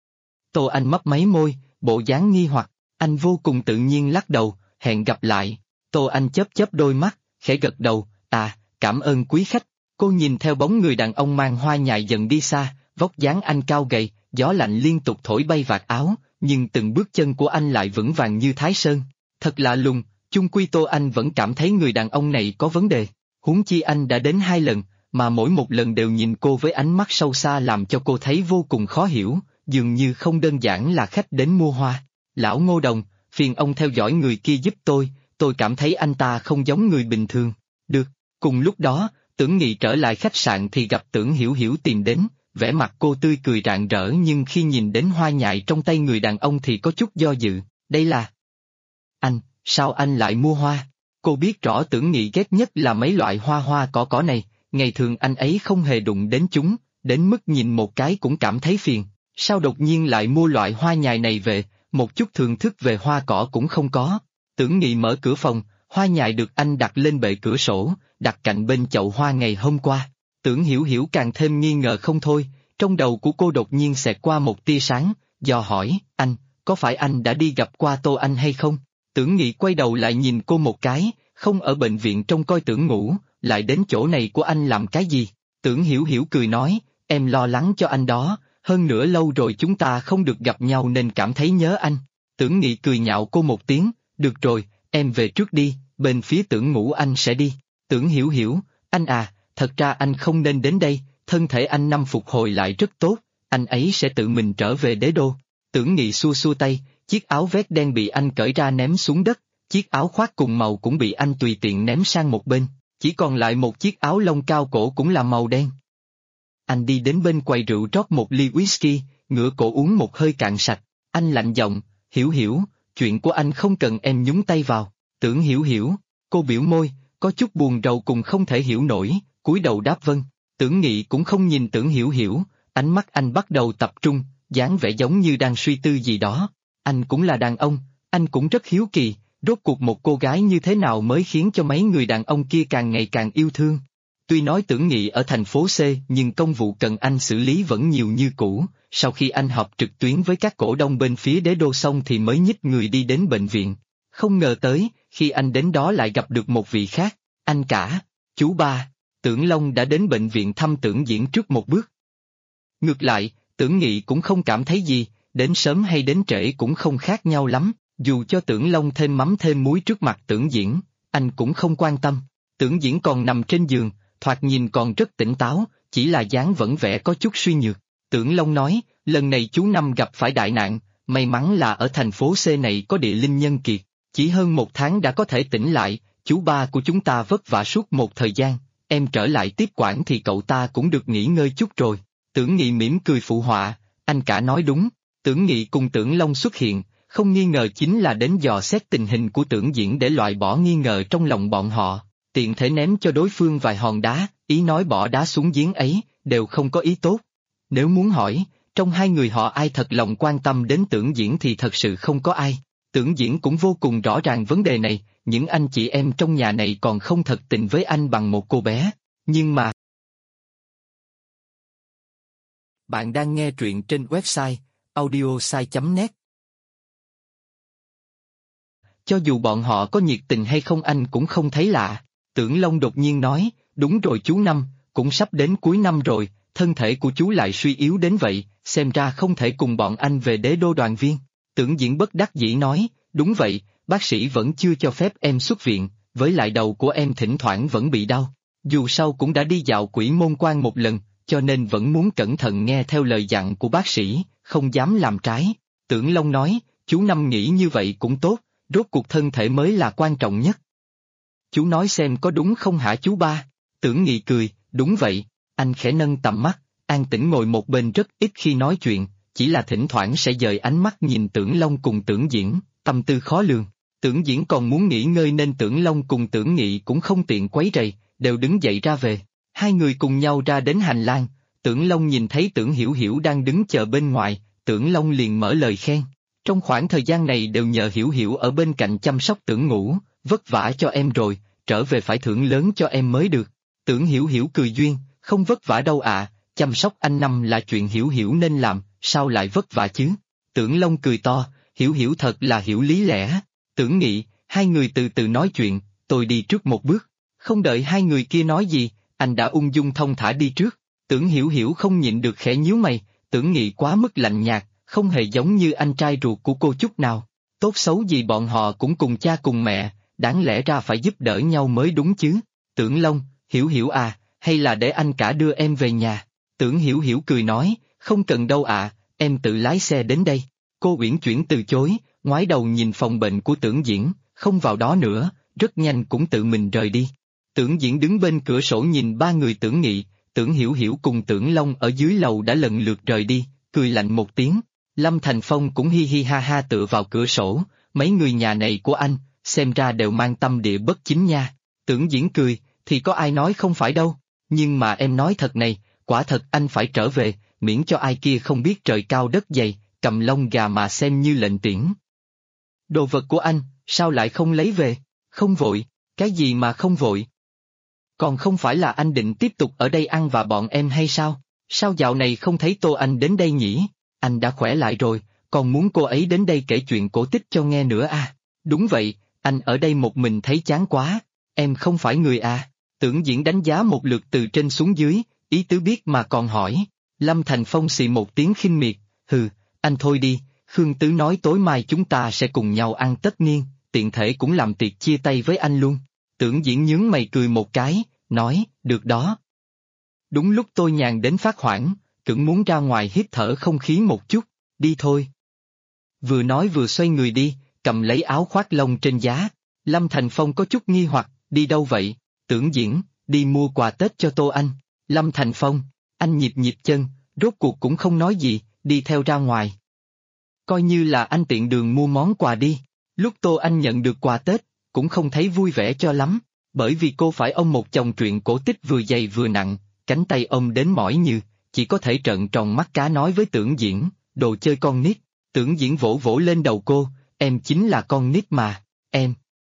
Tô Anh mấp máy môi, bộ dáng nghi hoặc, anh vô cùng tự nhiên lắc đầu, hẹn gặp lại. Tô Anh chớp chớp đôi mắt, khẽ gật đầu, cảm ơn quý khách. Cô nhìn theo bóng người đàn ông mang hoa nhài dần đi xa, vóc dáng anh cao gầy, gió lạnh liên tục thổi bay vạt áo, nhưng từng bước chân của anh lại vững vàng như Thái Sơn. Thật lạ lùng, chung quy Tô Anh vẫn cảm thấy người đàn ông này có vấn đề. Huống chi anh đã đến 2 lần, mà mỗi một lần đều nhìn cô với ánh mắt sâu xa làm cho cô thấy vô cùng khó hiểu, dường như không đơn giản là khách đến mua hoa. Lão Ngô Đồng, phiền ông theo dõi người kia giúp tôi cảm thấy anh ta không giống người bình thường. Được, cùng lúc đó, Tưởng Nghị trở lại khách sạn thì gặp Tưởng Hiểu Hiểu tìm đến, vẻ mặt cô tươi cười rạng rỡ nhưng khi nhìn đến hoa nhài trong tay người đàn ông thì có chút do dự, đây là... Anh, sao anh lại mua hoa? Cô biết rõ Tưởng Nghị ghét nhất là mấy loại hoa hoa cỏ này, ngày thường anh ấy không hề đụng đến chúng, đến mức nhìn một cái cũng cảm thấy phiền, sao đột nhiên lại mua loại hoa nhài này về, một chút thưởng thức về hoa cỏ cũng không có. Tưởng Nghị mở cửa phòng, hoa nhài được anh đặt lên bệ cửa sổ, đặt cạnh bên chậu hoa ngày hôm qua. Tưởng Hiểu Hiểu càng thêm nghi ngờ không thôi, trong đầu của cô đột nhiên xẹt qua một tia sáng, dò hỏi, anh, có phải anh đã đi gặp qua Tô Anh hay không? Tưởng Nghị quay đầu lại nhìn cô một cái, không ở bệnh viện trông coi Tưởng ngủ, lại đến chỗ này của anh làm cái gì? Tưởng Hiểu Hiểu cười nói, em lo lắng cho anh đó, hơn nữa lâu rồi chúng ta không được gặp nhau nên cảm thấy nhớ anh. Tưởng Nghị cười nhạo cô một tiếng, được rồi, em về trước đi, bên phía Tưởng ngủ anh sẽ đi. Tưởng Hiểu Hiểu, anh à, thật ra anh không nên đến đây, thân thể anh năm phục hồi lại rất tốt, anh ấy sẽ tự mình trở về đế đô. Tưởng Nghị xua xua tay, chiếc áo vest đen bị anh cởi ra ném xuống đất, chiếc áo khoác cùng màu cũng bị anh tùy tiện ném sang một bên, chỉ còn lại một chiếc áo lông cao cổ cũng là màu đen. Anh đi đến bên quầy rượu rót một ly whisky, ngửa cổ uống một hơi cạn sạch, anh lạnh giọng, Hiểu Hiểu, chuyện của anh không cần em nhúng tay vào. Tưởng Hiểu Hiểu, cô biểu môi, có chút buồn rầu cùng không thể hiểu nổi, cúi đầu đáp vâng. Tưởng Nghị cũng không nhìn Tưởng Hiểu Hiểu, ánh mắt anh bắt đầu tập trung, dáng vẻ giống như đang suy tư gì đó. Anh cũng là đàn ông, anh cũng rất hiếu kỳ, rốt cuộc một cô gái như thế nào mới khiến cho mấy người đàn ông kia càng ngày càng yêu thương. Tuy nói Tưởng Nghị ở thành phố C nhưng công vụ cần anh xử lý vẫn nhiều như cũ, sau khi anh họp trực tuyến với các cổ đông bên phía đế đô xong thì mới nhích người đi đến bệnh viện. Không ngờ tới, khi anh đến đó lại gặp được một vị khác, anh cả, chú ba. Tưởng Long đã đến bệnh viện thăm Tưởng Diễn trước một bước. Ngược lại, Tưởng Nghị cũng không cảm thấy gì, đến sớm hay đến trễ cũng không khác nhau lắm, dù cho Tưởng Long thêm mắm thêm muối trước mặt Tưởng Diễn, anh cũng không quan tâm. Tưởng Diễn còn nằm trên giường, thoạt nhìn còn rất tỉnh táo, chỉ là dáng vẫn vẻ có chút suy nhược. Tưởng Long nói, lần này chú Năm gặp phải đại nạn, may mắn là ở thành phố C này có địa linh nhân kiệt, chỉ hơn 1 tháng đã có thể tỉnh lại, chú ba của chúng ta vất vả suốt một thời gian, em trở lại tiếp quản thì cậu ta cũng được nghỉ ngơi chút rồi. Tưởng Nghị mỉm cười phụ họa, anh cả nói đúng. Tưởng Nghị cùng Tưởng Long xuất hiện, không nghi ngờ chính là đến dò xét tình hình của Tưởng Diễn để loại bỏ nghi ngờ trong lòng bọn họ, tiện thể ném cho đối phương vài hòn đá, ý nói bỏ đá xuống giếng ấy, đều không có ý tốt. Nếu muốn hỏi, trong hai người họ ai thật lòng quan tâm đến Tưởng Diễn thì thật sự không có ai. Tưởng Diễn cũng vô cùng rõ ràng vấn đề này, những anh chị em trong nhà này còn không thật tình với anh bằng một cô bé, nhưng mà... Bạn đang nghe truyện trên website audiosai.net. Cho dù bọn họ có nhiệt tình hay không anh cũng không thấy lạ. Tưởng Long đột nhiên nói, đúng rồi chú Năm, cũng sắp đến cuối năm rồi, thân thể của chú lại suy yếu đến vậy, xem ra không thể cùng bọn anh về đế đô đoàn viên. Tưởng Diễn bất đắc dĩ nói, đúng vậy, bác sĩ vẫn chưa cho phép em xuất viện, với lại đầu của em thỉnh thoảng vẫn bị đau. Dù sao cũng đã đi dạo Quỷ Môn Quan một lần, cho nên vẫn muốn cẩn thận nghe theo lời dặn của bác sĩ, không dám làm trái. Tưởng Long nói, chú Năm nghĩ như vậy cũng tốt, rốt cuộc thân thể mới là quan trọng nhất. Chú nói xem có đúng không hả chú ba? Tưởng Nghị cười, đúng vậy. Anh khẽ nâng tầm mắt, an tĩnh ngồi một bên rất ít khi nói chuyện, chỉ là thỉnh thoảng sẽ dời ánh mắt nhìn Tưởng Long cùng Tưởng Diễn, tâm tư khó lường. Tưởng Diễn còn muốn nghỉ ngơi nên Tưởng Long cùng Tưởng Nghị cũng không tiện quấy rầy, đều đứng dậy ra về. Hai người cùng nhau ra đến hành lang, Tưởng Long nhìn thấy Tưởng Hiểu Hiểu đang đứng chờ bên ngoài, Tưởng Long liền mở lời khen. Trong khoảng thời gian này đều nhờ Hiểu Hiểu ở bên cạnh chăm sóc Tưởng Ngũ, vất vả cho em rồi, trở về phải thưởng lớn cho em mới được. Tưởng Hiểu Hiểu cười duyên, không vất vả đâu ạ, chăm sóc anh Năm là chuyện Hiểu Hiểu nên làm, sao lại vất vả chứ? Tưởng Long cười to, Hiểu Hiểu thật là hiểu lý lẽ. Tưởng Nghị, hai người từ từ nói chuyện, tôi đi trước một bước. Không đợi hai người kia nói gì, anh đã ung dung thong thả đi trước. Tưởng Hiểu Hiểu không nhịn được khẽ nhíu mày, Tưởng Nghị quá mức lạnh nhạt, không hề giống như anh trai ruột của cô chút nào. Tốt xấu gì bọn họ cũng cùng cha cùng mẹ, đáng lẽ ra phải giúp đỡ nhau mới đúng chứ. Tưởng Long, Hiểu Hiểu à, hay là để anh cả đưa em về nhà? Tưởng Hiểu Hiểu cười nói, không cần đâu ạ, em tự lái xe đến đây. Cô uyển chuyển từ chối, ngoái đầu nhìn phòng bệnh của Tưởng Diễn, không vào đó nữa, rất nhanh cũng tự mình rời đi. Tưởng Diễn đứng bên cửa sổ nhìn ba người Tưởng Nghị, Tưởng Hiểu Hiểu cùng Tưởng Long ở dưới lầu đã lần lượt rời đi, cười lạnh một tiếng. Lâm Thành Phong cũng hi hi ha ha tựa vào cửa sổ, mấy người nhà này của anh, xem ra đều mang tâm địa bất chính nha. Tưởng Diễn cười, thì có ai nói không phải đâu, nhưng mà em nói thật này, quả thật anh phải trở về, miễn cho ai kia không biết trời cao đất dày, cầm lông gà mà xem như lệnh tiễn. Đồ vật của anh, sao lại không lấy về? Không vội, cái gì mà không vội? Còn không phải là anh định tiếp tục ở đây ăn và bọn em hay sao? Sao dạo này không thấy Tô Anh đến đây nhỉ? Anh đã khỏe lại rồi, còn muốn cô ấy đến đây kể chuyện cổ tích cho nghe nữa à? Đúng vậy, anh ở đây một mình thấy chán quá, em không phải người à? Tưởng Diễn đánh giá một lượt từ trên xuống dưới, ý tứ biết mà còn hỏi. Lâm Thành Phong xì một tiếng khinh miệt, hừ, anh thôi đi, Khương Tứ nói tối mai chúng ta sẽ cùng nhau ăn tất niên, tiện thể cũng làm tiệc chia tay với anh luôn. Tưởng Diễn nhướng mày cười một cái, nói, được đó. Đúng lúc tôi nhàn đến phát hoảng, cũng muốn ra ngoài hít thở không khí một chút, đi thôi. Vừa nói vừa xoay người đi, cầm lấy áo khoác lông trên giá. Lâm Thành Phong có chút nghi hoặc, đi đâu vậy? Tưởng Diễn, đi mua quà Tết cho Tô Anh. Lâm Thành Phong, anh nhịp nhịp chân, rốt cuộc cũng không nói gì, đi theo ra ngoài. Coi như là anh tiện đường mua món quà đi. Lúc Tô Anh nhận được quà Tết, cũng không thấy vui vẻ cho lắm, bởi vì cô phải ôm một chồng truyện cổ tích vừa dày vừa nặng, cánh tay ôm đến mỏi như, chỉ có thể trợn tròn mắt cá nói với Tưởng Diễn, đồ chơi con nít. Tưởng Diễn vỗ vỗ lên đầu cô, em chính là con nít mà, em.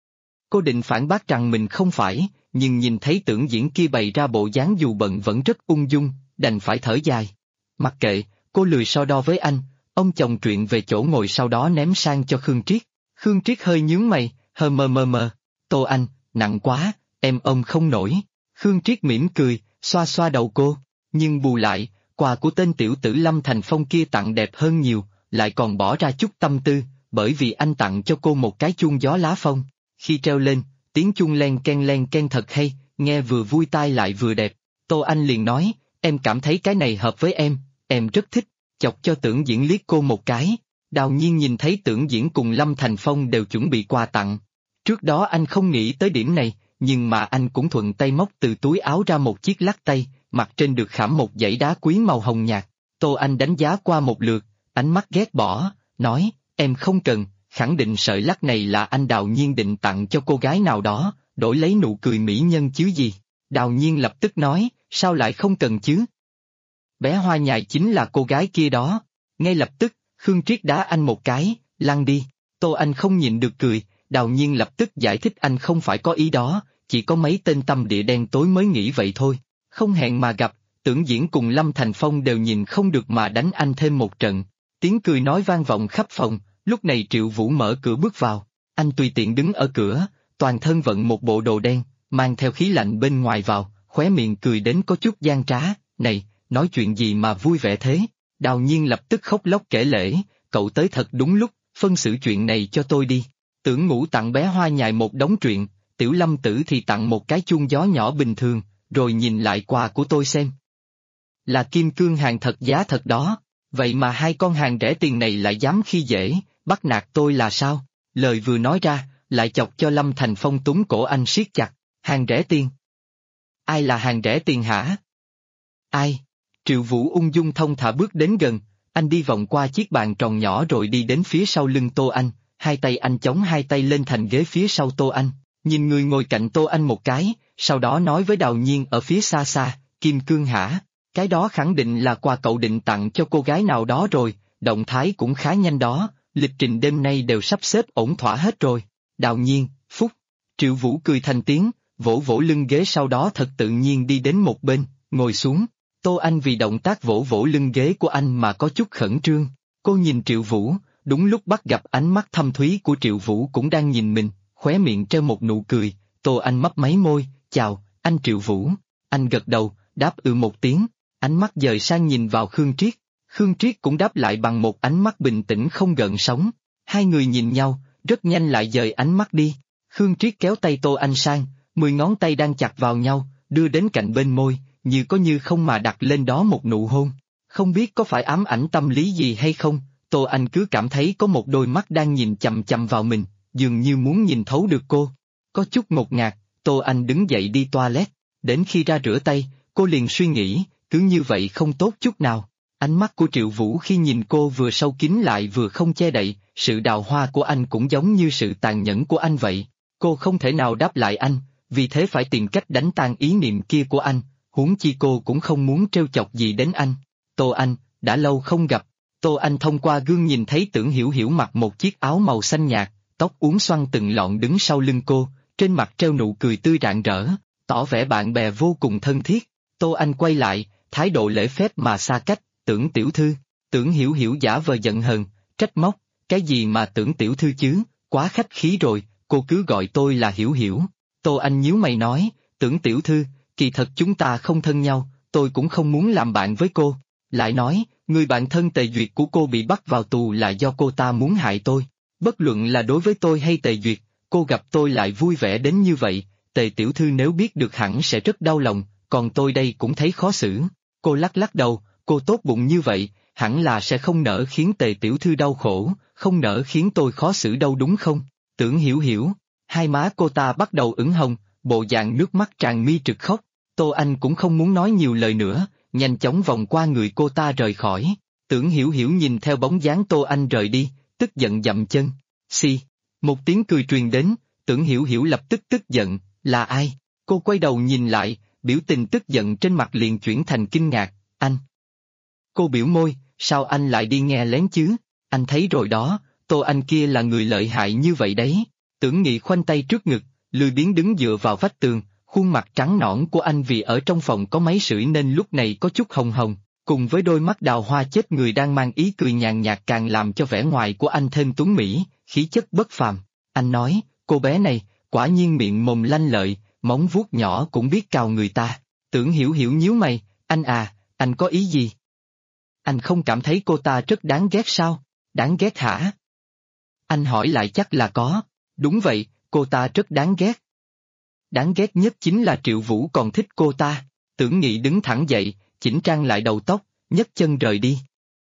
Cô định phản bác rằng mình không phải, nhưng nhìn thấy Tưởng Diễn kia bày ra bộ dáng dù bận vẫn rất ung dung, đành phải thở dài. Mặc kệ, cô lười so đo với anh, ông chồng truyện về chỗ ngồi sau đó ném sang cho Khương Triết. Khương Triết hơi nhướng mày, hờ mờ, Tô Anh, nặng quá, em ôm không nổi. Khương Triết mỉm cười, xoa xoa đầu cô, nhưng bù lại, quà của tên tiểu tử Lâm Thành Phong kia tặng đẹp hơn nhiều, lại còn bỏ ra chút tâm tư, bởi vì anh tặng cho cô một cái chuông gió lá phong. Khi treo lên, tiếng chuông len ken thật hay, nghe vừa vui tai lại vừa đẹp. Tô Anh liền nói, em cảm thấy cái này hợp với em rất thích, chọc cho Tưởng Diễn liếc cô một cái. Đào Nhiên nhìn thấy Tưởng Diễn cùng Lâm Thành Phong đều chuẩn bị quà tặng. Trước đó anh không nghĩ tới điểm này, nhưng mà anh cũng thuận tay móc từ túi áo ra một chiếc lắc tay, mặt trên được khảm một dãy đá quý màu hồng nhạt. Tô Anh đánh giá qua một lượt, ánh mắt ghét bỏ, nói, em không cần, khẳng định sợi lắc này là anh Đào Nhiên định tặng cho cô gái nào đó, đổi lấy nụ cười mỹ nhân chứ gì. Đào Nhiên lập tức nói, sao lại không cần chứ? Bé Hoa Nhài chính là cô gái kia đó. Ngay lập tức, Khương Triết đá anh một cái, lăn đi. Tô Anh không nhịn được cười, Đào Nhiên lập tức giải thích anh không phải có ý đó, chỉ có mấy tên tâm địa đen tối mới nghĩ vậy thôi. Không hẹn mà gặp, Tưởng Diễn cùng Lâm Thành Phong đều nhìn không được mà đánh anh thêm một trận. Tiếng cười nói vang vọng khắp phòng, lúc này Triệu Vũ mở cửa bước vào. Anh tùy tiện đứng ở cửa, toàn thân vận một bộ đồ đen, mang theo khí lạnh bên ngoài vào, khóe miệng cười đến có chút gian trá. Này, nói chuyện gì mà vui vẻ thế? Đào Nhiên lập tức khóc lóc kể lể, cậu tới thật đúng lúc, phân xử chuyện này cho tôi đi. Tưởng Ngũ tặng bé Hoa Nhài một đống truyện, Tiểu Lâm Tử thì tặng một cái chuông gió nhỏ bình thường, rồi nhìn lại quà của tôi xem. Là kim cương hàng thật giá thật đó, vậy mà hai con hàng rẻ tiền này lại dám khi dễ, bắt nạt tôi là sao? Lời vừa nói ra, lại chọc cho Lâm Thành Phong túm cổ anh siết chặt, hàng rẻ tiền. Ai là hàng rẻ tiền hả? Ai? Triệu Vũ ung dung thông thả bước đến gần, anh đi vòng qua chiếc bàn tròn nhỏ rồi đi đến phía sau lưng Tô Anh, hai tay anh chống hai tay lên thành ghế phía sau Tô Anh, nhìn người ngồi cạnh Tô Anh một cái, sau đó nói với Đào Nhiên ở phía xa xa, Kim Cương hả? Cái đó khẳng định là quà cậu định tặng cho cô gái nào đó rồi, động thái cũng khá nhanh đó, lịch trình đêm nay đều sắp xếp ổn thỏa hết rồi. Đào Nhiên, Phúc. Triệu Vũ cười thành tiếng, vỗ vỗ lưng ghế sau đó thật tự nhiên đi đến một bên, ngồi xuống. Tô Anh vì động tác vỗ vỗ lưng ghế của anh mà có chút khẩn trương. Cô nhìn Triệu Vũ, đúng lúc bắt gặp ánh mắt thâm thúy của Triệu Vũ cũng đang nhìn mình, khóe miệng treo một nụ cười. Tô Anh mấp máy môi, chào, anh Triệu Vũ. Anh gật đầu, đáp một tiếng, ánh mắt dời sang nhìn vào Khương Triết. Khương Triết cũng đáp lại bằng một ánh mắt bình tĩnh không gợn sóng. Hai người nhìn nhau, rất nhanh lại dời ánh mắt đi. Khương Triết kéo tay Tô Anh sang, 10 ngón tay đang chặt vào nhau, đưa đến cạnh bên môi, như có như không mà đặt lên đó một nụ hôn. Không biết có phải ám ảnh tâm lý gì hay không, Tô Anh cứ cảm thấy có một đôi mắt đang nhìn chằm chằm vào mình, dường như muốn nhìn thấu được cô. Có chút ngột ngạt, Tô Anh đứng dậy đi toilet, đến khi ra rửa tay, cô liền suy nghĩ, cứ như vậy không tốt chút nào. Ánh mắt của Triệu Vũ khi nhìn cô vừa sâu kín lại vừa không che đậy, sự đào hoa của anh cũng giống như sự tàn nhẫn của anh vậy. Cô không thể nào đáp lại anh, vì thế phải tìm cách đánh tan ý niệm kia của anh, huống chi cô cũng không muốn trêu chọc gì đến anh. Tô Anh, đã lâu không gặp. Tô Anh thông qua gương nhìn thấy Tưởng Hiểu Hiểu mặc một chiếc áo màu xanh nhạt, tóc uốn xoăn từng lọn đứng sau lưng cô, trên mặt treo nụ cười tươi rạng rỡ, tỏ vẻ bạn bè vô cùng thân thiết. Tô Anh quay lại, thái độ lễ phép mà xa cách, Tưởng tiểu thư. Tưởng Hiểu Hiểu giả vờ giận hờn, trách móc, cái gì mà Tưởng tiểu thư chứ, quá khách khí rồi, cô cứ gọi tôi là Hiểu Hiểu. Tô Anh nhíu mày nói, Tưởng tiểu thư, kỳ thật chúng ta không thân nhau, tôi cũng không muốn làm bạn với cô. Lại nói, người bạn thân Tề Duyệt của cô bị bắt vào tù là do cô ta muốn hại tôi. Bất luận là đối với tôi hay Tề Duyệt, cô gặp tôi lại vui vẻ đến như vậy, Tề tiểu thư nếu biết được hẳn sẽ rất đau lòng, còn tôi đây cũng thấy khó xử. Cô lắc lắc đầu, cô tốt bụng như vậy, hẳn là sẽ không nỡ khiến Tề tiểu thư đau khổ, không nỡ khiến tôi khó xử đâu đúng không? Tưởng Hiểu Hiểu, hai má cô ta bắt đầu ửng hồng, bộ dạng nước mắt tràn mi trực khóc. Tô Anh cũng không muốn nói nhiều lời nữa, nhanh chóng vòng qua người cô ta rời khỏi. Tưởng Hiểu Hiểu nhìn theo bóng dáng Tô Anh rời đi, tức giận dậm chân. Xì, một tiếng cười truyền đến, Tưởng Hiểu Hiểu lập tức tức giận, là ai? Cô quay đầu nhìn lại, biểu tình tức giận trên mặt liền chuyển thành kinh ngạc, anh. Cô biểu môi, sao anh lại đi nghe lén chứ? Anh thấy rồi đó, Tô Anh kia là người lợi hại như vậy đấy. Tưởng Nghị khoanh tay trước ngực, lười biếng đứng dựa vào vách tường, khuôn mặt trắng nõn của anh vì ở trong phòng có máy sưởi nên lúc này có chút hồng hồng, cùng với đôi mắt đào hoa chết người đang mang ý cười nhàn nhạt càng làm cho vẻ ngoài của anh thêm tuấn mỹ, khí chất bất phàm. Anh nói, cô bé này, quả nhiên miệng mồm lanh lợi, móng vuốt nhỏ cũng biết cào người ta. Tưởng Hiểu Hiểu nhíu mày, anh à, anh có ý gì? Anh không cảm thấy cô ta rất đáng ghét sao? Đáng ghét hả? Anh hỏi lại chắc là có. Đúng vậy, cô ta rất đáng ghét. Đáng ghét nhất chính là Triệu Vũ còn thích cô ta. Tưởng Nghị đứng thẳng dậy, chỉnh trang lại đầu tóc, nhấc chân rời đi.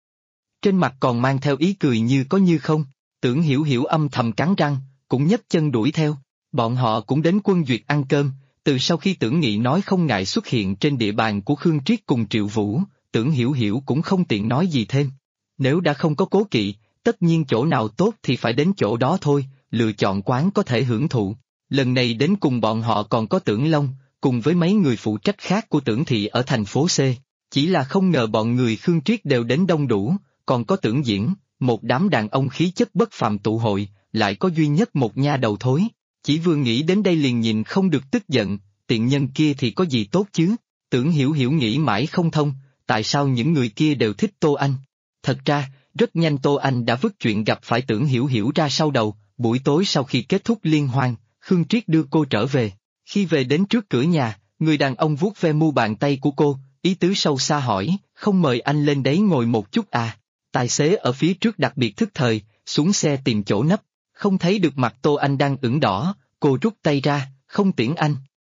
Trên mặt còn mang theo ý cười như có như không. Tưởng Hiểu Hiểu âm thầm cắn răng, cũng nhấc chân đuổi theo. Bọn họ cũng đến Quân Duyệt ăn cơm. Từ sau khi Tưởng Nghị nói không ngại xuất hiện trên địa bàn của Khương Triết cùng Triệu Vũ, Tưởng Hiểu Hiểu cũng không tiện nói gì thêm. Nếu đã không có cố kỵ, tất nhiên chỗ nào tốt thì phải đến chỗ đó thôi, lựa chọn quán có thể hưởng thụ. Lần này đến cùng bọn họ còn có Tưởng Long, cùng với mấy người phụ trách khác của Tưởng Thị ở thành phố C. Chỉ là không ngờ bọn người Khương Triết đều đến đông đủ, còn có Tưởng Diễn, một đám đàn ông khí chất bất phàm tụ hội, lại có duy nhất một nha đầu thối. Chỉ vừa nghĩ đến đây liền nhìn không được tức giận, tiện nhân kia thì có gì tốt chứ? Tưởng Hiểu Hiểu nghĩ mãi không thông, tại sao những người kia đều thích Tô Anh? Thật ra, rất nhanh Tô Anh đã vứt chuyện gặp phải Tưởng Hiểu Hiểu ra sau đầu, buổi tối sau khi kết thúc liên hoan, Khương Triết đưa cô trở về. Khi về đến trước cửa nhà, người đàn ông vuốt ve mu bàn tay của cô, ý tứ sâu xa hỏi, không mời anh lên đấy ngồi một chút à? Tài xế ở phía trước đặc biệt thức thời, xuống xe tìm chỗ nấp, không thấy được mặt Tô Anh đang ửng đỏ, cô rút tay ra, không tiễn anh.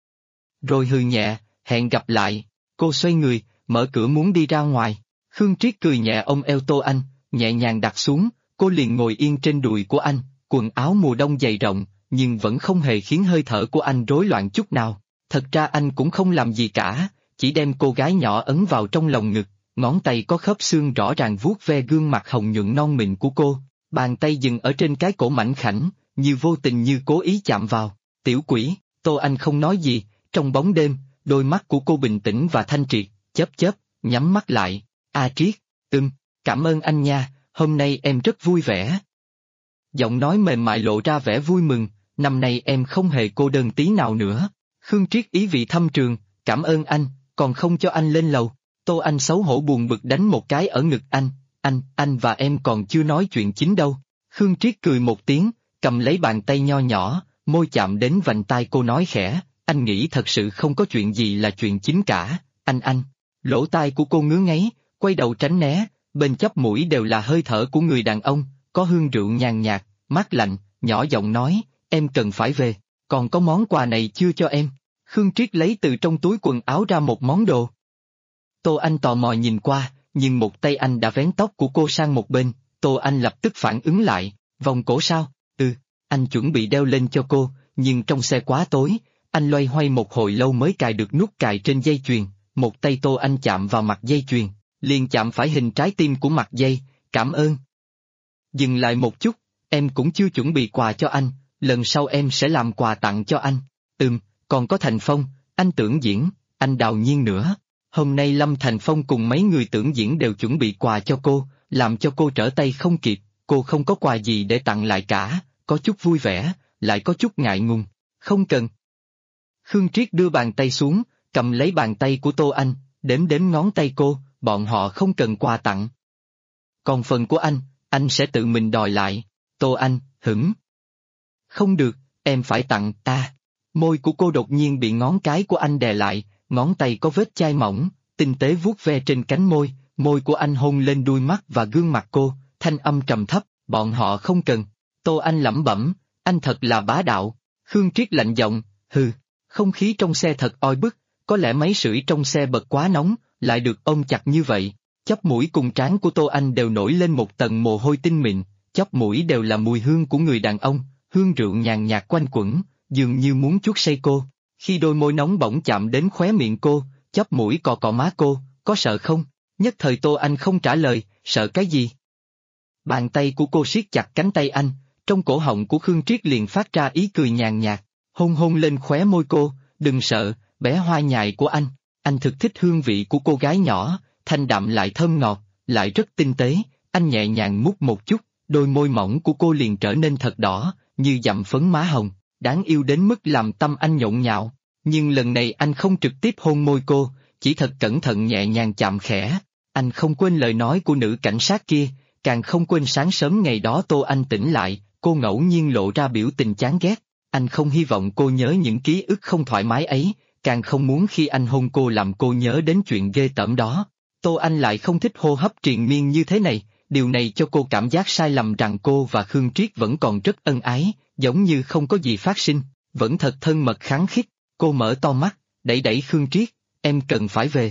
Rồi hừ nhẹ, hẹn gặp lại, cô xoay người, mở cửa muốn đi ra ngoài. Khương Triết cười nhẹ ôm eo Tô Anh, nhẹ nhàng đặt xuống, cô liền ngồi yên trên đùi của anh, quần áo mùa đông dày rộng, nhưng vẫn không hề khiến hơi thở của anh rối loạn chút nào. Thật ra anh cũng không làm gì cả, chỉ đem cô gái nhỏ ấn vào trong lòng ngực, ngón tay có khớp xương rõ ràng vuốt ve gương mặt hồng nhuận non mịn của cô, bàn tay dừng ở trên cái cổ mảnh khảnh, như vô tình như cố ý chạm vào. Tiểu quỷ, Tô Anh không nói gì, trong bóng đêm, đôi mắt của cô bình tĩnh và thanh triệt, chớp chớp, nhắm mắt lại. A Triết, cảm ơn anh nha, hôm nay em rất vui vẻ. Giọng nói mềm mại lộ ra vẻ vui mừng, năm nay em không hề cô đơn tí nào nữa. Khương Triết ý vị thâm trường, cảm ơn anh, còn không cho anh lên lầu. Tô Anh xấu hổ buồn bực đánh một cái ở ngực anh và em còn chưa nói chuyện chính đâu. Khương Triết cười một tiếng, cầm lấy bàn tay nho nhỏ, môi chạm đến vành tai cô nói khẽ, anh nghĩ thật sự không có chuyện gì là chuyện chính cả, anh. Lỗ tai của cô ngứa ngáy, quay đầu tránh né, bên chóp mũi đều là hơi thở của người đàn ông, có hương rượu nhàn nhạt, mát lạnh, nhỏ giọng nói, em cần phải về. Còn có món quà này chưa cho em. Khương Triết lấy từ trong túi quần áo ra một món đồ. Tô Anh tò mò nhìn qua, nhưng một tay anh đã vén tóc của cô sang một bên, Tô Anh lập tức phản ứng lại, vòng cổ sao? Anh chuẩn bị đeo lên cho cô, nhưng trong xe quá tối, anh loay hoay một hồi lâu mới cài được nút cài trên dây chuyền, một tay Tô Anh chạm vào mặt dây chuyền, liền chạm phải hình trái tim của mặt dây, cảm ơn. Dừng lại một chút, em cũng chưa chuẩn bị quà cho anh, lần sau em sẽ làm quà tặng cho anh. Còn có Thành Phong, anh Tưởng Diễn, anh Đào Nhiên nữa. Hôm nay Lâm Thành Phong cùng mấy người Tưởng Diễn đều chuẩn bị quà cho cô, làm cho cô trở tay không kịp, cô không có quà gì để tặng lại cả, có chút vui vẻ, lại có chút ngại ngùng. Không cần. Khương Triết đưa bàn tay xuống, cầm lấy bàn tay của Tô Anh, đếm đếm ngón tay cô, bọn họ không cần quà tặng. Còn phần của anh sẽ tự mình đòi lại. Tô Anh, hửng. Không được, em phải tặng ta. Môi của cô đột nhiên bị ngón cái của anh đè lại, ngón tay có vết chai mỏng, tinh tế vuốt ve trên cánh môi, môi của anh hôn lên đuôi mắt và gương mặt cô, thanh âm trầm thấp, bọn họ không cần. Tô Anh lẩm bẩm, anh thật là bá đạo. Khương Triết lạnh giọng, hừ, không khí trong xe thật oi bức, có lẽ máy sưởi trong xe bật quá nóng, lại được ôm chặt như vậy. Chóp mũi cùng trán của Tô Anh đều nổi lên một tầng mồ hôi tinh mịn, chóp mũi đều là mùi hương của người đàn ông, hương rượu nhàn nhạt quanh quẩn, dường như muốn chuốt say cô. Khi đôi môi nóng bỏng chạm đến khóe miệng cô, chóp mũi cọ cọ má cô, có sợ không? Nhất thời Tô Anh không trả lời, sợ cái gì? Bàn tay của cô siết chặt cánh tay anh, trong cổ họng của Khương Triết liền phát ra ý cười nhàn nhạt, hôn hôn lên khóe môi cô, đừng sợ, bé hoa nhài của anh thực thích hương vị của cô gái nhỏ, thanh đạm lại thơm ngọt, lại rất tinh tế, anh nhẹ nhàng mút một chút, đôi môi mỏng của cô liền trở nên thật đỏ, như dặm phấn má hồng, đáng yêu đến mức làm tâm anh nhộn nhạo. Nhưng lần này anh không trực tiếp hôn môi cô, chỉ thật cẩn thận nhẹ nhàng chạm khẽ. Anh không quên lời nói của nữ cảnh sát kia, càng không quên sáng sớm ngày đó Tô Anh tỉnh lại, cô ngẫu nhiên lộ ra biểu tình chán ghét. Anh không hy vọng cô nhớ những ký ức không thoải mái ấy, càng không muốn khi anh hôn cô làm cô nhớ đến chuyện ghê tởm đó. Tô Anh lại không thích hô hấp triền miên như thế này, điều này cho cô cảm giác sai lầm rằng cô và Khương Triết vẫn còn rất ân ái, giống như không có gì phát sinh, vẫn thật thân mật khăng khít. Cô mở to mắt, đẩy đẩy Khương Triết, em cần phải về.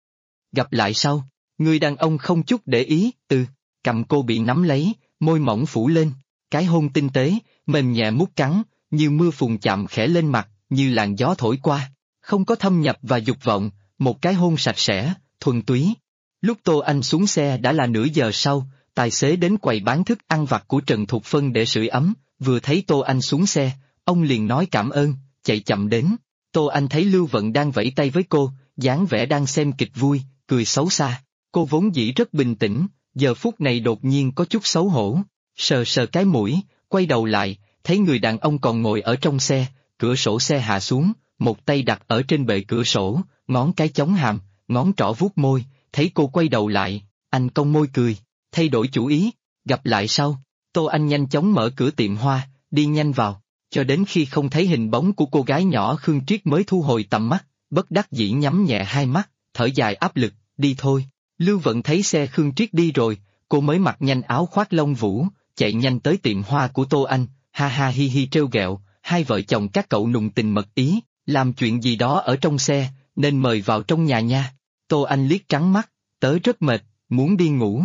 Gặp lại sau, người đàn ông không chút để ý, cầm cô bị nắm lấy, môi mỏng phủ lên, cái hôn tinh tế, mềm nhẹ mút cắn, như mưa phùn chạm khẽ lên mặt, như làn gió thổi qua, không có thâm nhập và dục vọng, một cái hôn sạch sẽ, thuần túy. Lúc Tô Anh xuống xe đã là nửa giờ sau, tài xế đến quầy bán thức ăn vặt của Trần Thục Phân để sưởi ấm, vừa thấy Tô Anh xuống xe, ông liền nói cảm ơn, chạy chậm đến. Tô Anh thấy Lưu Vận đang vẫy tay với cô, dáng vẻ đang xem kịch vui, cười xấu xa. Cô vốn dĩ rất bình tĩnh, giờ phút này đột nhiên có chút xấu hổ, sờ sờ cái mũi, quay đầu lại, thấy người đàn ông còn ngồi ở trong xe, cửa sổ xe hạ xuống, một tay đặt ở trên bệ cửa sổ, ngón cái chống hàm, ngón trỏ vuốt môi, thấy cô quay đầu lại, anh cong môi cười, thay đổi chủ ý, gặp lại sau. Tô Anh nhanh chóng mở cửa tiệm hoa, đi nhanh vào, cho đến khi không thấy hình bóng của cô gái nhỏ Khương Triết mới thu hồi tầm mắt, bất đắc dĩ nhắm nhẹ hai mắt, thở dài áp lực, đi thôi. Lưu Vận thấy xe Khương Triết đi rồi, cô mới mặc nhanh áo khoác lông vũ, chạy nhanh tới tiệm hoa của Tô Anh, ha ha hi hi trêu ghẹo, hai vợ chồng các cậu nùng tình mật ý, làm chuyện gì đó ở trong xe, nên mời vào trong nhà nha. Tô Anh liếc trắng mắt, tớ rất mệt, muốn đi ngủ.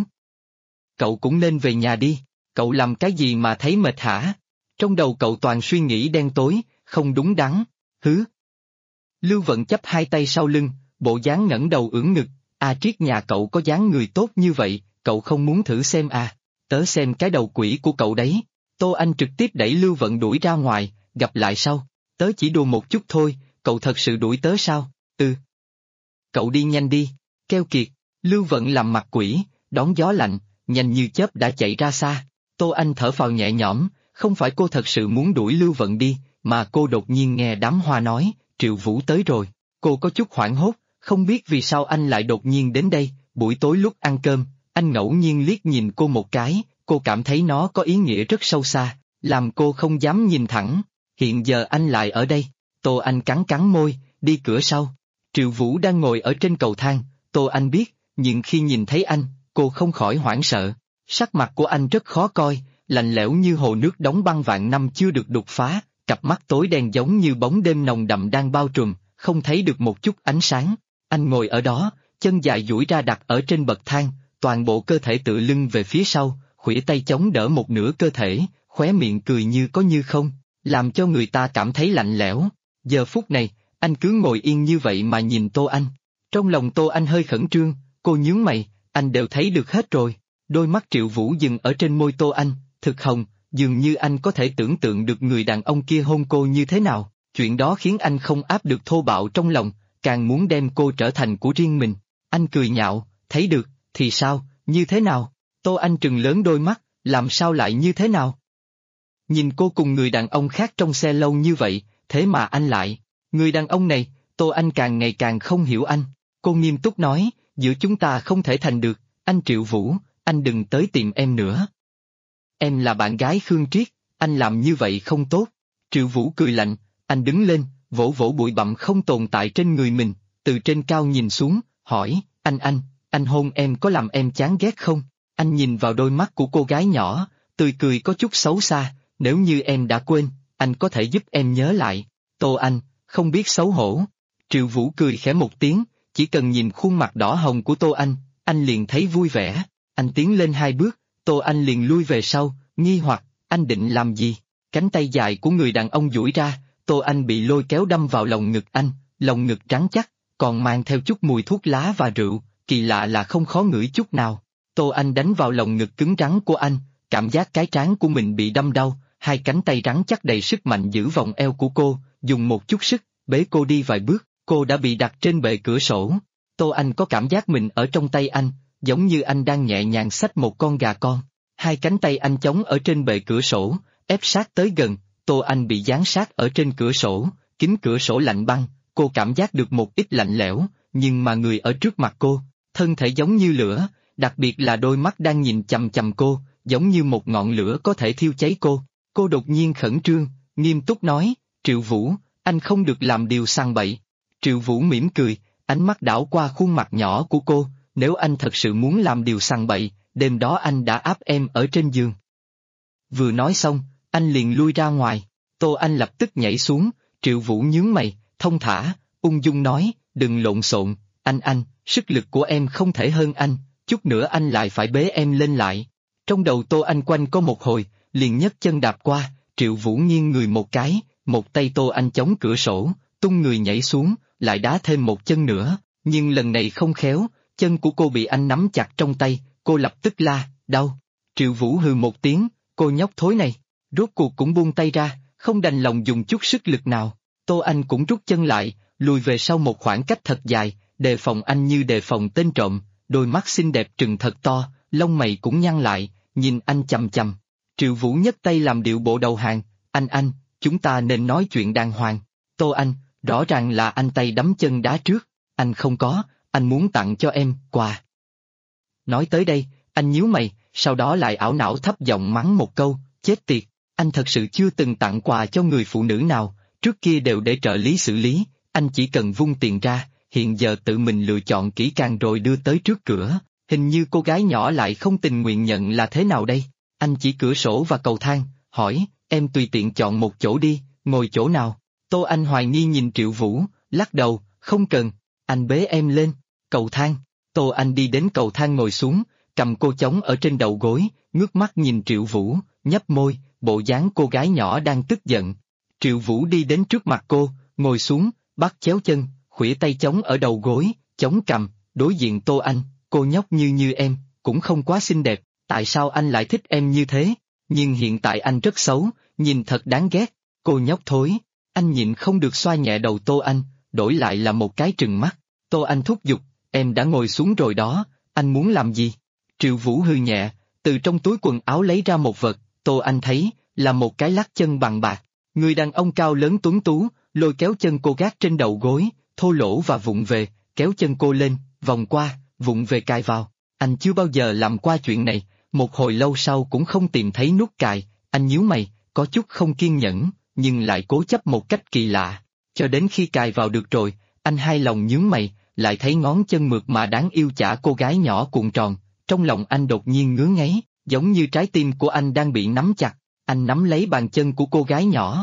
Cậu cũng nên về nhà đi, cậu làm cái gì mà thấy mệt hả? Trong đầu cậu toàn suy nghĩ đen tối, không đúng đắn, hứ. Lưu Vận chắp hai tay sau lưng, bộ dáng ngẩng đầu ưỡn ngực, Triết nhà cậu có dáng người tốt như vậy, cậu không muốn thử xem à? Tớ xem cái đầu quỷ của cậu đấy. Tô Anh trực tiếp đẩy Lưu Vận đuổi ra ngoài, gặp lại sau. Tớ chỉ đùa một chút thôi, cậu thật sự đuổi tớ sao? Cậu đi nhanh đi, keo kiệt. Lưu Vận làm mặt quỷ, đón gió lạnh, nhanh như chớp đã chạy ra xa. Tô Anh thở phào nhẹ nhõm, không phải cô thật sự muốn đuổi Lưu Vận đi, mà cô đột nhiên nghe đám hoa nói, Triệu Vũ tới rồi. Cô có chút hoảng hốt, không biết vì sao anh lại đột nhiên đến đây. Buổi tối lúc ăn cơm, anh ngẫu nhiên liếc nhìn cô một cái, cô cảm thấy nó có ý nghĩa rất sâu xa, làm cô không dám nhìn thẳng. Hiện giờ anh lại ở đây. Tô Anh cắn cắn môi, đi cửa sau. Triệu Vũ đang ngồi ở trên cầu thang, Tô Anh biết, nhưng khi nhìn thấy anh, cô không khỏi hoảng sợ. Sắc mặt của anh rất khó coi, lạnh lẽo như hồ nước đóng băng vạn năm chưa được đục phá, cặp mắt tối đen giống như bóng đêm nồng đậm đang bao trùm, không thấy được một chút ánh sáng. Anh ngồi ở đó, chân dài duỗi ra đặt ở trên bậc thang, toàn bộ cơ thể tựa lưng về phía sau, khuỷu tay chống đỡ một nửa cơ thể, khóe miệng cười như có như không, làm cho người ta cảm thấy lạnh lẽo. Giờ phút này, anh cứ ngồi yên như vậy mà nhìn Tô Anh. Trong lòng Tô Anh hơi khẩn trương, cô nhướng mày, anh đều thấy được hết rồi. Đôi mắt Triệu Vũ dừng ở trên môi Tô Anh, thực hồng, dường như anh có thể tưởng tượng được người đàn ông kia hôn cô như thế nào. Chuyện đó khiến anh không áp được thô bạo trong lòng, càng muốn đem cô trở thành của riêng mình. Anh cười nhạo, thấy được, thì sao, như thế nào? Tô Anh trừng lớn đôi mắt, làm sao lại như thế nào? Nhìn cô cùng người đàn ông khác trong xe lâu như vậy, thế mà anh lại. Người đàn ông này, Tô Anh càng ngày càng không hiểu anh. Cô nghiêm túc nói, giữa chúng ta không thể thành được, anh Triệu Vũ, anh đừng tới tìm em nữa. Em là bạn gái Khương Triết, anh làm như vậy không tốt. Triệu Vũ cười lạnh, anh đứng lên, vỗ vỗ bụi bặm không tồn tại trên người mình, từ trên cao nhìn xuống, hỏi, anh hôn em có làm em chán ghét không? Anh nhìn vào đôi mắt của cô gái nhỏ, tươi cười có chút xấu xa, nếu như em đã quên, anh có thể giúp em nhớ lại. Tô Anh, không biết xấu hổ. Triệu Vũ cười khẽ một tiếng, chỉ cần nhìn khuôn mặt đỏ hồng của Tô anh liền thấy vui vẻ. Anh tiến lên 2 bước, Tô Anh liền lui về sau, nghi hoặc, anh định làm gì? Cánh tay dài của người đàn ông duỗi ra, Tô Anh bị lôi kéo đâm vào lồng ngực anh, lồng ngực trắng chắc, còn mang theo chút mùi thuốc lá và rượu, kỳ lạ là không khó ngửi chút nào. Tô Anh đánh vào lồng ngực cứng rắn của anh, cảm giác cái trán của mình bị đâm đau, hai cánh tay rắn chắc đầy sức mạnh giữ vòng eo của cô, dùng một chút sức, bế cô đi vài bước, cô đã bị đặt trên bệ cửa sổ. Tô Anh có cảm giác mình ở trong tay anh, giống như anh đang nhẹ nhàng xách một con gà con. Hai cánh tay anh chống ở trên bệ cửa sổ, ép sát tới gần, Tô Anh bị dán sát ở trên cửa sổ, kính cửa sổ lạnh băng, cô cảm giác được một ít lạnh lẽo, nhưng mà người ở trước mặt cô, thân thể giống như lửa, đặc biệt là đôi mắt đang nhìn chằm chằm cô, giống như một ngọn lửa có thể thiêu cháy cô. Cô đột nhiên khẩn trương, nghiêm túc nói, Triệu Vũ, anh không được làm điều sằng bậy. Triệu Vũ mỉm cười, ánh mắt đảo qua khuôn mặt nhỏ của cô, nếu anh thật sự muốn làm điều sằng bậy, đêm đó anh đã áp em ở trên giường. Vừa nói xong, anh liền lui ra ngoài, Tô Anh lập tức nhảy xuống, Triệu Vũ nhướng mày, thông thả, ung dung nói, đừng lộn xộn, anh, sức lực của em không thể hơn anh, chút nữa anh lại phải bế em lên lại. Trong đầu Tô Anh quanh có một hồi, liền nhấc chân đạp qua, Triệu Vũ nghiêng người một cái, một tay Tô Anh chống cửa sổ, tung người nhảy xuống, lại đá thêm một chân nữa, nhưng lần này không khéo, chân của cô bị anh nắm chặt trong tay, cô lập tức la, đau. Triệu Vũ hừ một tiếng, cô nhóc thối này, rốt cuộc cũng buông tay ra, không đành lòng dùng chút sức lực nào. Tô Anh cũng rút chân lại, lùi về sau một khoảng cách thật dài, đề phòng anh như đề phòng tên trộm, đôi mắt xinh đẹp trừng thật to, lông mày cũng nhăn lại, nhìn anh chằm chằm. Triệu Vũ nhấc tay làm điệu bộ đầu hàng, anh, chúng ta nên nói chuyện đàng hoàng. Tô Anh, rõ ràng là anh tay đấm chân đá trước, anh không có, anh muốn tặng cho em quà. Nói tới đây, anh nhíu mày, sau đó lại ảo não thấp giọng mắng một câu, chết tiệt, anh thật sự chưa từng tặng quà cho người phụ nữ nào, trước kia đều để trợ lý xử lý, anh chỉ cần vung tiền ra, hiện giờ tự mình lựa chọn kỹ càng rồi đưa tới trước cửa, hình như cô gái nhỏ lại không tình nguyện nhận là thế nào đây? Anh chỉ cửa sổ và cầu thang, hỏi, em tùy tiện chọn một chỗ đi, ngồi chỗ nào? Tô Anh hoài nghi nhìn Triệu Vũ, lắc đầu, không cần, anh bế em lên, cầu thang. Tô Anh đi đến cầu thang ngồi xuống, cầm cô chống ở trên đầu gối, ngước mắt nhìn Triệu Vũ, nhấp môi, bộ dáng cô gái nhỏ đang tức giận. Triệu Vũ đi đến trước mặt cô, ngồi xuống, bắt chéo chân, khuỷu tay chống ở đầu gối, chống cằm, đối diện Tô Anh, cô nhóc như em, cũng không quá xinh đẹp, tại sao anh lại thích em như thế? Nhưng hiện tại anh rất xấu, nhìn thật đáng ghét, cô nhóc thối. Anh nhịn không được xoa nhẹ đầu Tô Anh, đổi lại là một cái trừng mắt. Tô Anh thúc giục, em đã ngồi xuống rồi đó, anh muốn làm gì? Triệu Vũ hừ nhẹ, từ trong túi quần áo lấy ra một vật, Tô Anh thấy, là một cái lắc chân bằng bạc. Người đàn ông cao lớn tuấn tú, lôi kéo chân cô gác trên đầu gối, thô lỗ và vụng về, kéo chân cô lên, vòng qua, vụng về cài vào. Anh chưa bao giờ làm qua chuyện này, một hồi lâu sau cũng không tìm thấy nút cài, anh nhíu mày, có chút không kiên nhẫn, nhưng lại cố chấp một cách kỳ lạ. Cho đến khi cài vào được rồi, anh hài lòng nhướng mày, lại thấy ngón chân mượt mà đáng yêu chả cô gái nhỏ cuộn tròn, trong lòng anh đột nhiên ngứa ngáy, giống như trái tim của anh đang bị nắm chặt, anh nắm lấy bàn chân của cô gái nhỏ.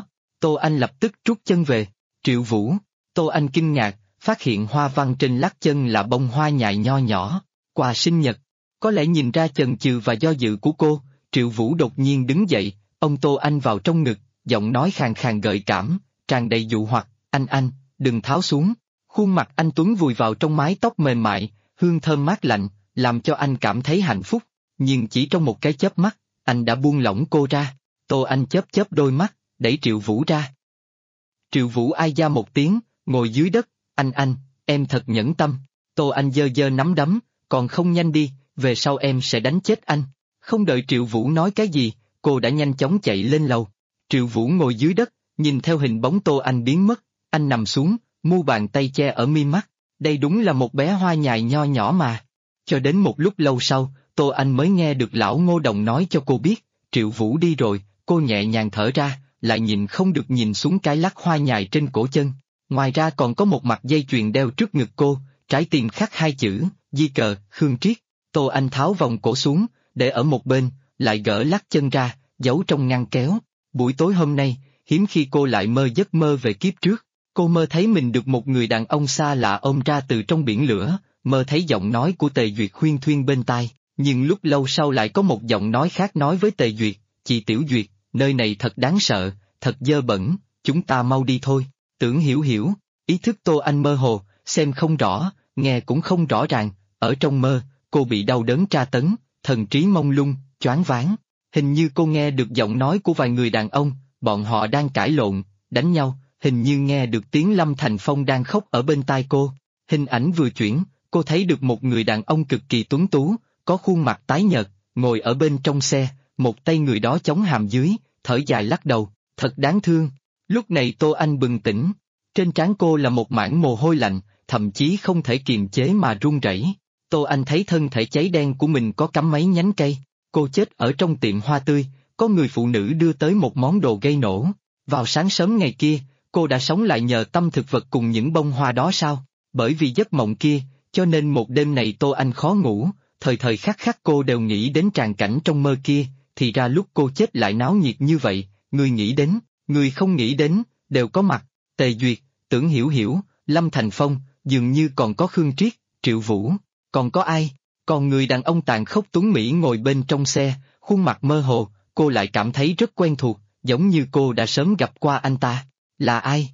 Tô Anh lập tức rút chân về. Triệu Vũ. Tô Anh kinh ngạc, phát hiện hoa văn trên lát chân là bông hoa nhài nho nhỏ, quà sinh nhật. Có lẽ nhìn ra chần chừ và do dự của cô, Triệu Vũ đột nhiên đứng dậy, ôm Tô Anh vào trong ngực, giọng nói khàn khàn gợi cảm, tràn đầy dụ hoặc, anh, đừng tháo xuống. Khuôn mặt anh Tuấn vùi vào trong mái tóc mềm mại, hương thơm mát lạnh, làm cho anh cảm thấy hạnh phúc, nhưng chỉ trong một cái chớp mắt, anh đã buông lỏng cô ra. Tô Anh chớp chớp đôi mắt, đẩy Triệu Vũ ra. Triệu Vũ ai da một tiếng, ngồi dưới đất, anh, em thật nhẫn tâm. Tô Anh giơ giơ nắm đấm, còn không nhanh đi, về sau em sẽ đánh chết anh. Không đợi Triệu Vũ nói cái gì, cô đã nhanh chóng chạy lên lầu. Triệu Vũ ngồi dưới đất, nhìn theo hình bóng Tô Anh biến mất, anh nằm xuống, mu bàn tay che ở mi mắt, đây đúng là một bé hoa nhài nho nhỏ mà. Cho đến một lúc lâu sau, Tô Anh mới nghe được lão Ngô Đồng nói cho cô biết, Triệu Vũ đi rồi, cô nhẹ nhàng thở ra, lại nhìn không được nhìn xuống cái lắc hoa nhài trên cổ chân. Ngoài ra còn có một mặt dây chuyền đeo trước ngực cô, trái tim khắc hai chữ, Di Cờ, Khương Triết. Tô Anh tháo vòng cổ xuống, để ở một bên, lại gỡ lắc chân ra, giấu trong ngăn kéo. Buổi tối hôm nay, hiếm khi cô lại mơ giấc mơ về kiếp trước. Cô mơ thấy mình được một người đàn ông xa lạ ôm ra từ trong biển lửa, mơ thấy giọng nói của Tề Duyệt huyên thuyên bên tai, nhưng lúc lâu sau lại có một giọng nói khác nói với Tề Duyệt, chị Tiểu Duyệt, nơi này thật đáng sợ, thật dơ bẩn, chúng ta mau đi thôi. Tưởng hiểu, ý thức Tô Anh mơ hồ, xem không rõ, nghe cũng không rõ ràng, ở trong mơ, cô bị đau đớn tra tấn, thần trí mông lung, choáng váng. Hình như cô nghe được giọng nói của vài người đàn ông, bọn họ đang cãi lộn, đánh nhau, hình như nghe được tiếng Lâm Thành Phong đang khóc ở bên tai cô. Hình ảnh vừa chuyển, cô thấy được một người đàn ông cực kỳ tuấn tú, có khuôn mặt tái nhợt, ngồi ở bên trong xe, một tay người đó chống hàm dưới, thở dài lắc đầu, thật đáng thương. Lúc này Tô Anh bừng tỉnh, trên trán cô là một mảng mồ hôi lạnh, thậm chí không thể kiềm chế mà run rẩy. Tô Anh thấy thân thể cháy đen của mình có cắm mấy nhánh cây, cô chết ở trong tiệm hoa tươi, có người phụ nữ đưa tới một món đồ gây nổ. Vào sáng sớm ngày kia, cô đã sống lại nhờ tâm thực vật cùng những bông hoa đó sao? Bởi vì giấc mộng kia, cho nên một đêm này Tô Anh khó ngủ, thời thời khắc khắc cô đều nghĩ đến tràng cảnh trong mơ kia, thì ra lúc cô chết lại náo nhiệt như vậy, người nghĩ đến, người không nghĩ đến, đều có mặt. Tề Duyệt, Tưởng Hiểu, Lâm Thành Phong, dường như còn có Khương Triết, Triệu Vũ, còn có ai? Còn người đàn ông tàn khốc tuấn Mỹ ngồi bên trong xe, khuôn mặt mơ hồ, cô lại cảm thấy rất quen thuộc, giống như cô đã sớm gặp qua anh ta. Là ai?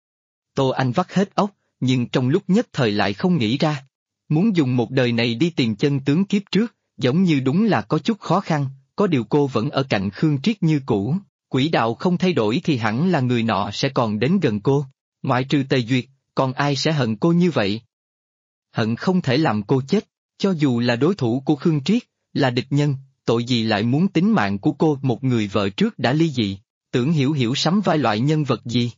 Tô Anh vắt hết óc, nhưng trong lúc nhất thời lại không nghĩ ra. Muốn dùng một đời này đi tìm chân tướng kiếp trước, giống như đúng là có chút khó khăn, có điều cô vẫn ở cạnh Khương Triết như cũ. Quỹ đạo không thay đổi thì hẳn là người nọ sẽ còn đến gần cô. Ngoại trừ Tề Duyệt, còn ai sẽ hận cô như vậy? Hận không thể làm cô chết, cho dù là đối thủ của Khương Triết, là địch nhân, tội gì lại muốn tính mạng của cô, một người vợ trước đã ly dị. Tưởng Hiểu sắm vai loại nhân vật gì?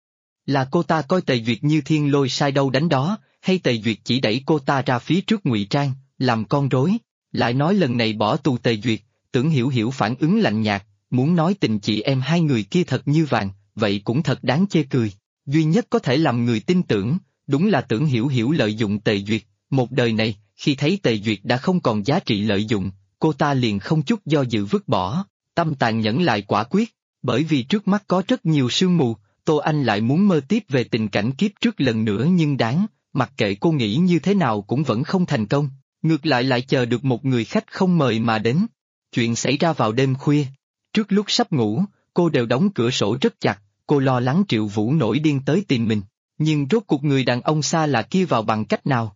Là cô ta coi Tề Duyệt như thiên lôi sai đâu đánh đó, hay Tề Duyệt chỉ đẩy cô ta ra phía trước ngụy trang, làm con rối? Lại nói lần này bỏ tù Tề Duyệt, Tưởng Hiểu phản ứng lạnh nhạt, muốn nói tình chị em hai người kia thật như vàng, vậy cũng thật đáng chê cười. Duy nhất có thể làm người tin tưởng, đúng là Tưởng Hiểu lợi dụng Tề Duyệt. Một đời này, khi thấy Tề Duyệt đã không còn giá trị lợi dụng, cô ta liền không chút do dự vứt bỏ, tâm tàn nhẫn lại quả quyết. Bởi vì trước mắt có rất nhiều sương mù, Tô Anh lại muốn mơ tiếp về tình cảnh kiếp trước lần nữa, nhưng mặc kệ cô nghĩ như thế nào cũng vẫn không thành công, ngược lại chờ được một người khách không mời mà đến. Chuyện xảy ra vào đêm khuya, trước lúc sắp ngủ, cô đều đóng cửa sổ rất chặt, cô lo lắng Triệu Vũ nổi điên tới tìm mình, nhưng rốt cuộc người đàn ông xa lạ kia vào bằng cách nào?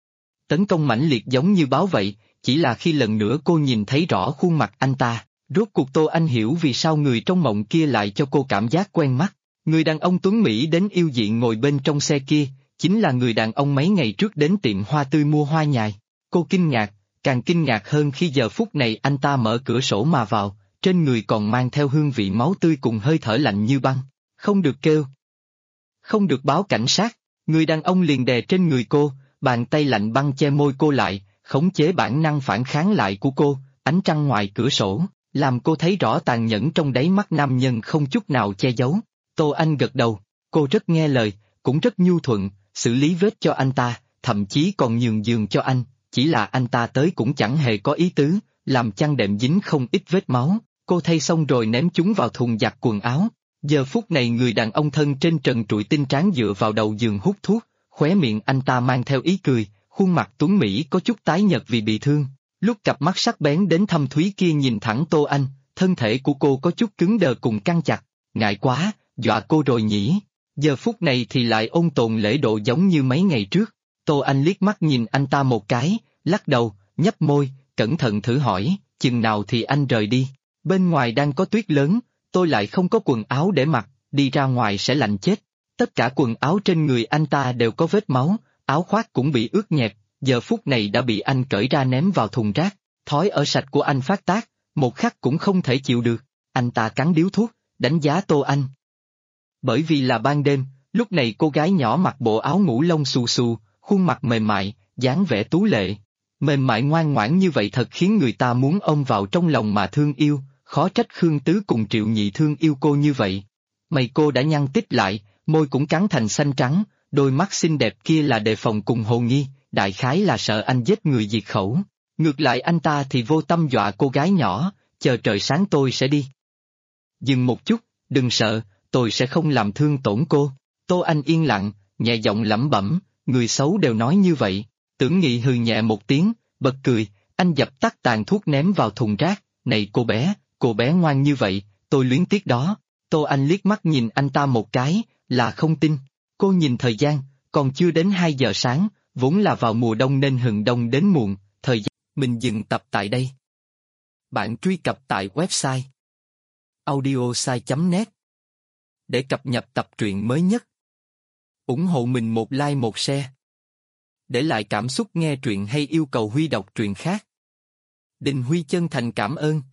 Tấn công mãnh liệt giống như báo vậy, chỉ là khi lần nữa cô nhìn thấy rõ khuôn mặt anh ta. Rốt cuộc Tô Anh hiểu vì sao người trong mộng kia lại cho cô cảm giác quen mắt. Người đàn ông tuấn Mỹ đến yêu diện ngồi bên trong xe kia, chính là người đàn ông mấy ngày trước đến tiệm hoa tươi mua hoa nhài. Cô kinh ngạc, càng kinh ngạc hơn khi giờ phút này anh ta mở cửa sổ mà vào, trên người còn mang theo hương vị máu tươi cùng hơi thở lạnh như băng. Không được kêu, không được báo cảnh sát. Người đàn ông liền đè trên người cô, bàn tay lạnh băng che môi cô lại, khống chế bản năng phản kháng lại của cô. Ánh trăng ngoài cửa sổ làm cô thấy rõ tàn nhẫn trong đáy mắt nam nhân không chút nào che giấu. Tô Anh gật đầu, cô rất nghe lời, cũng rất nhu thuận, xử lý vết cho anh ta, thậm chí còn nhường giường cho anh, chỉ là anh ta tới cũng chẳng hề có ý tứ, làm chăn đệm dính không ít vết máu, cô thay xong rồi ném chúng vào thùng giặt quần áo. Giờ phút này người đàn ông thân trên trần trụi tinh tráng dựa vào đầu giường hút thuốc, khóe miệng anh ta mang theo ý cười, khuôn mặt tuấn Mỹ có chút tái nhợt vì bị thương. Lúc cặp mắt sắc bén đến thâm thúy kia nhìn thẳng Tô Anh, thân thể của cô có chút cứng đờ cùng căng chặt, ngại quá, dọa cô rồi nhỉ. Giờ phút này thì lại ôn tồn lễ độ giống như mấy ngày trước. Tô Anh liếc mắt nhìn anh ta một cái, lắc đầu, nhấp môi, cẩn thận thử hỏi, chừng nào thì anh rời đi. Bên ngoài đang có tuyết lớn, tôi lại không có quần áo để mặc, đi ra ngoài sẽ lạnh chết. Tất cả quần áo trên người anh ta đều có vết máu, áo khoác cũng bị ướt nhẹp, giờ phút này đã bị anh cởi ra ném vào thùng rác. Thói ở sạch của anh phát tác, một khắc cũng không thể chịu được. Anh ta cắn điếu thuốc, đánh giá Tô Anh. Bởi vì là ban đêm, lúc này cô gái nhỏ mặc bộ áo ngủ lông xù xù, khuôn mặt mềm mại, dáng vẻ tú lệ. Mềm mại ngoan ngoãn như vậy thật khiến người ta muốn ôm vào trong lòng mà thương yêu, khó trách Khương Tứ cùng Triệu Nhị thương yêu cô như vậy. Mày cô đã nhăn tít lại, môi cũng cắn thành xanh trắng, đôi mắt xinh đẹp kia là đề phòng cùng hồ nghi, đại khái là sợ anh giết người diệt khẩu. Ngược lại anh ta thì vô tâm dọa cô gái nhỏ, chờ trời sáng tôi sẽ đi. Dừng một chút, đừng sợ, tôi sẽ không làm thương tổn cô. Tô Anh yên lặng, nhẹ giọng lẩm bẩm, người xấu đều nói như vậy. Tưởng Nghị hừ nhẹ một tiếng, bật cười, anh dập tắt tàn thuốc ném vào thùng rác, này cô bé ngoan như vậy, tôi luyến tiếc đó. Tô Anh liếc mắt nhìn anh ta một cái, là không tin. Cô nhìn thời gian, còn chưa đến 2 giờ sáng, vốn là vào mùa đông nên hừng đông đến muộn, thời gian. Mình dừng tập tại đây. Bạn truy cập tại website audiosai.net để cập nhật tập truyện mới nhất. Ủng hộ mình một like một share. Để lại cảm xúc nghe truyện hay yêu cầu Huy đọc truyện khác. Đình Huy chân thành cảm ơn.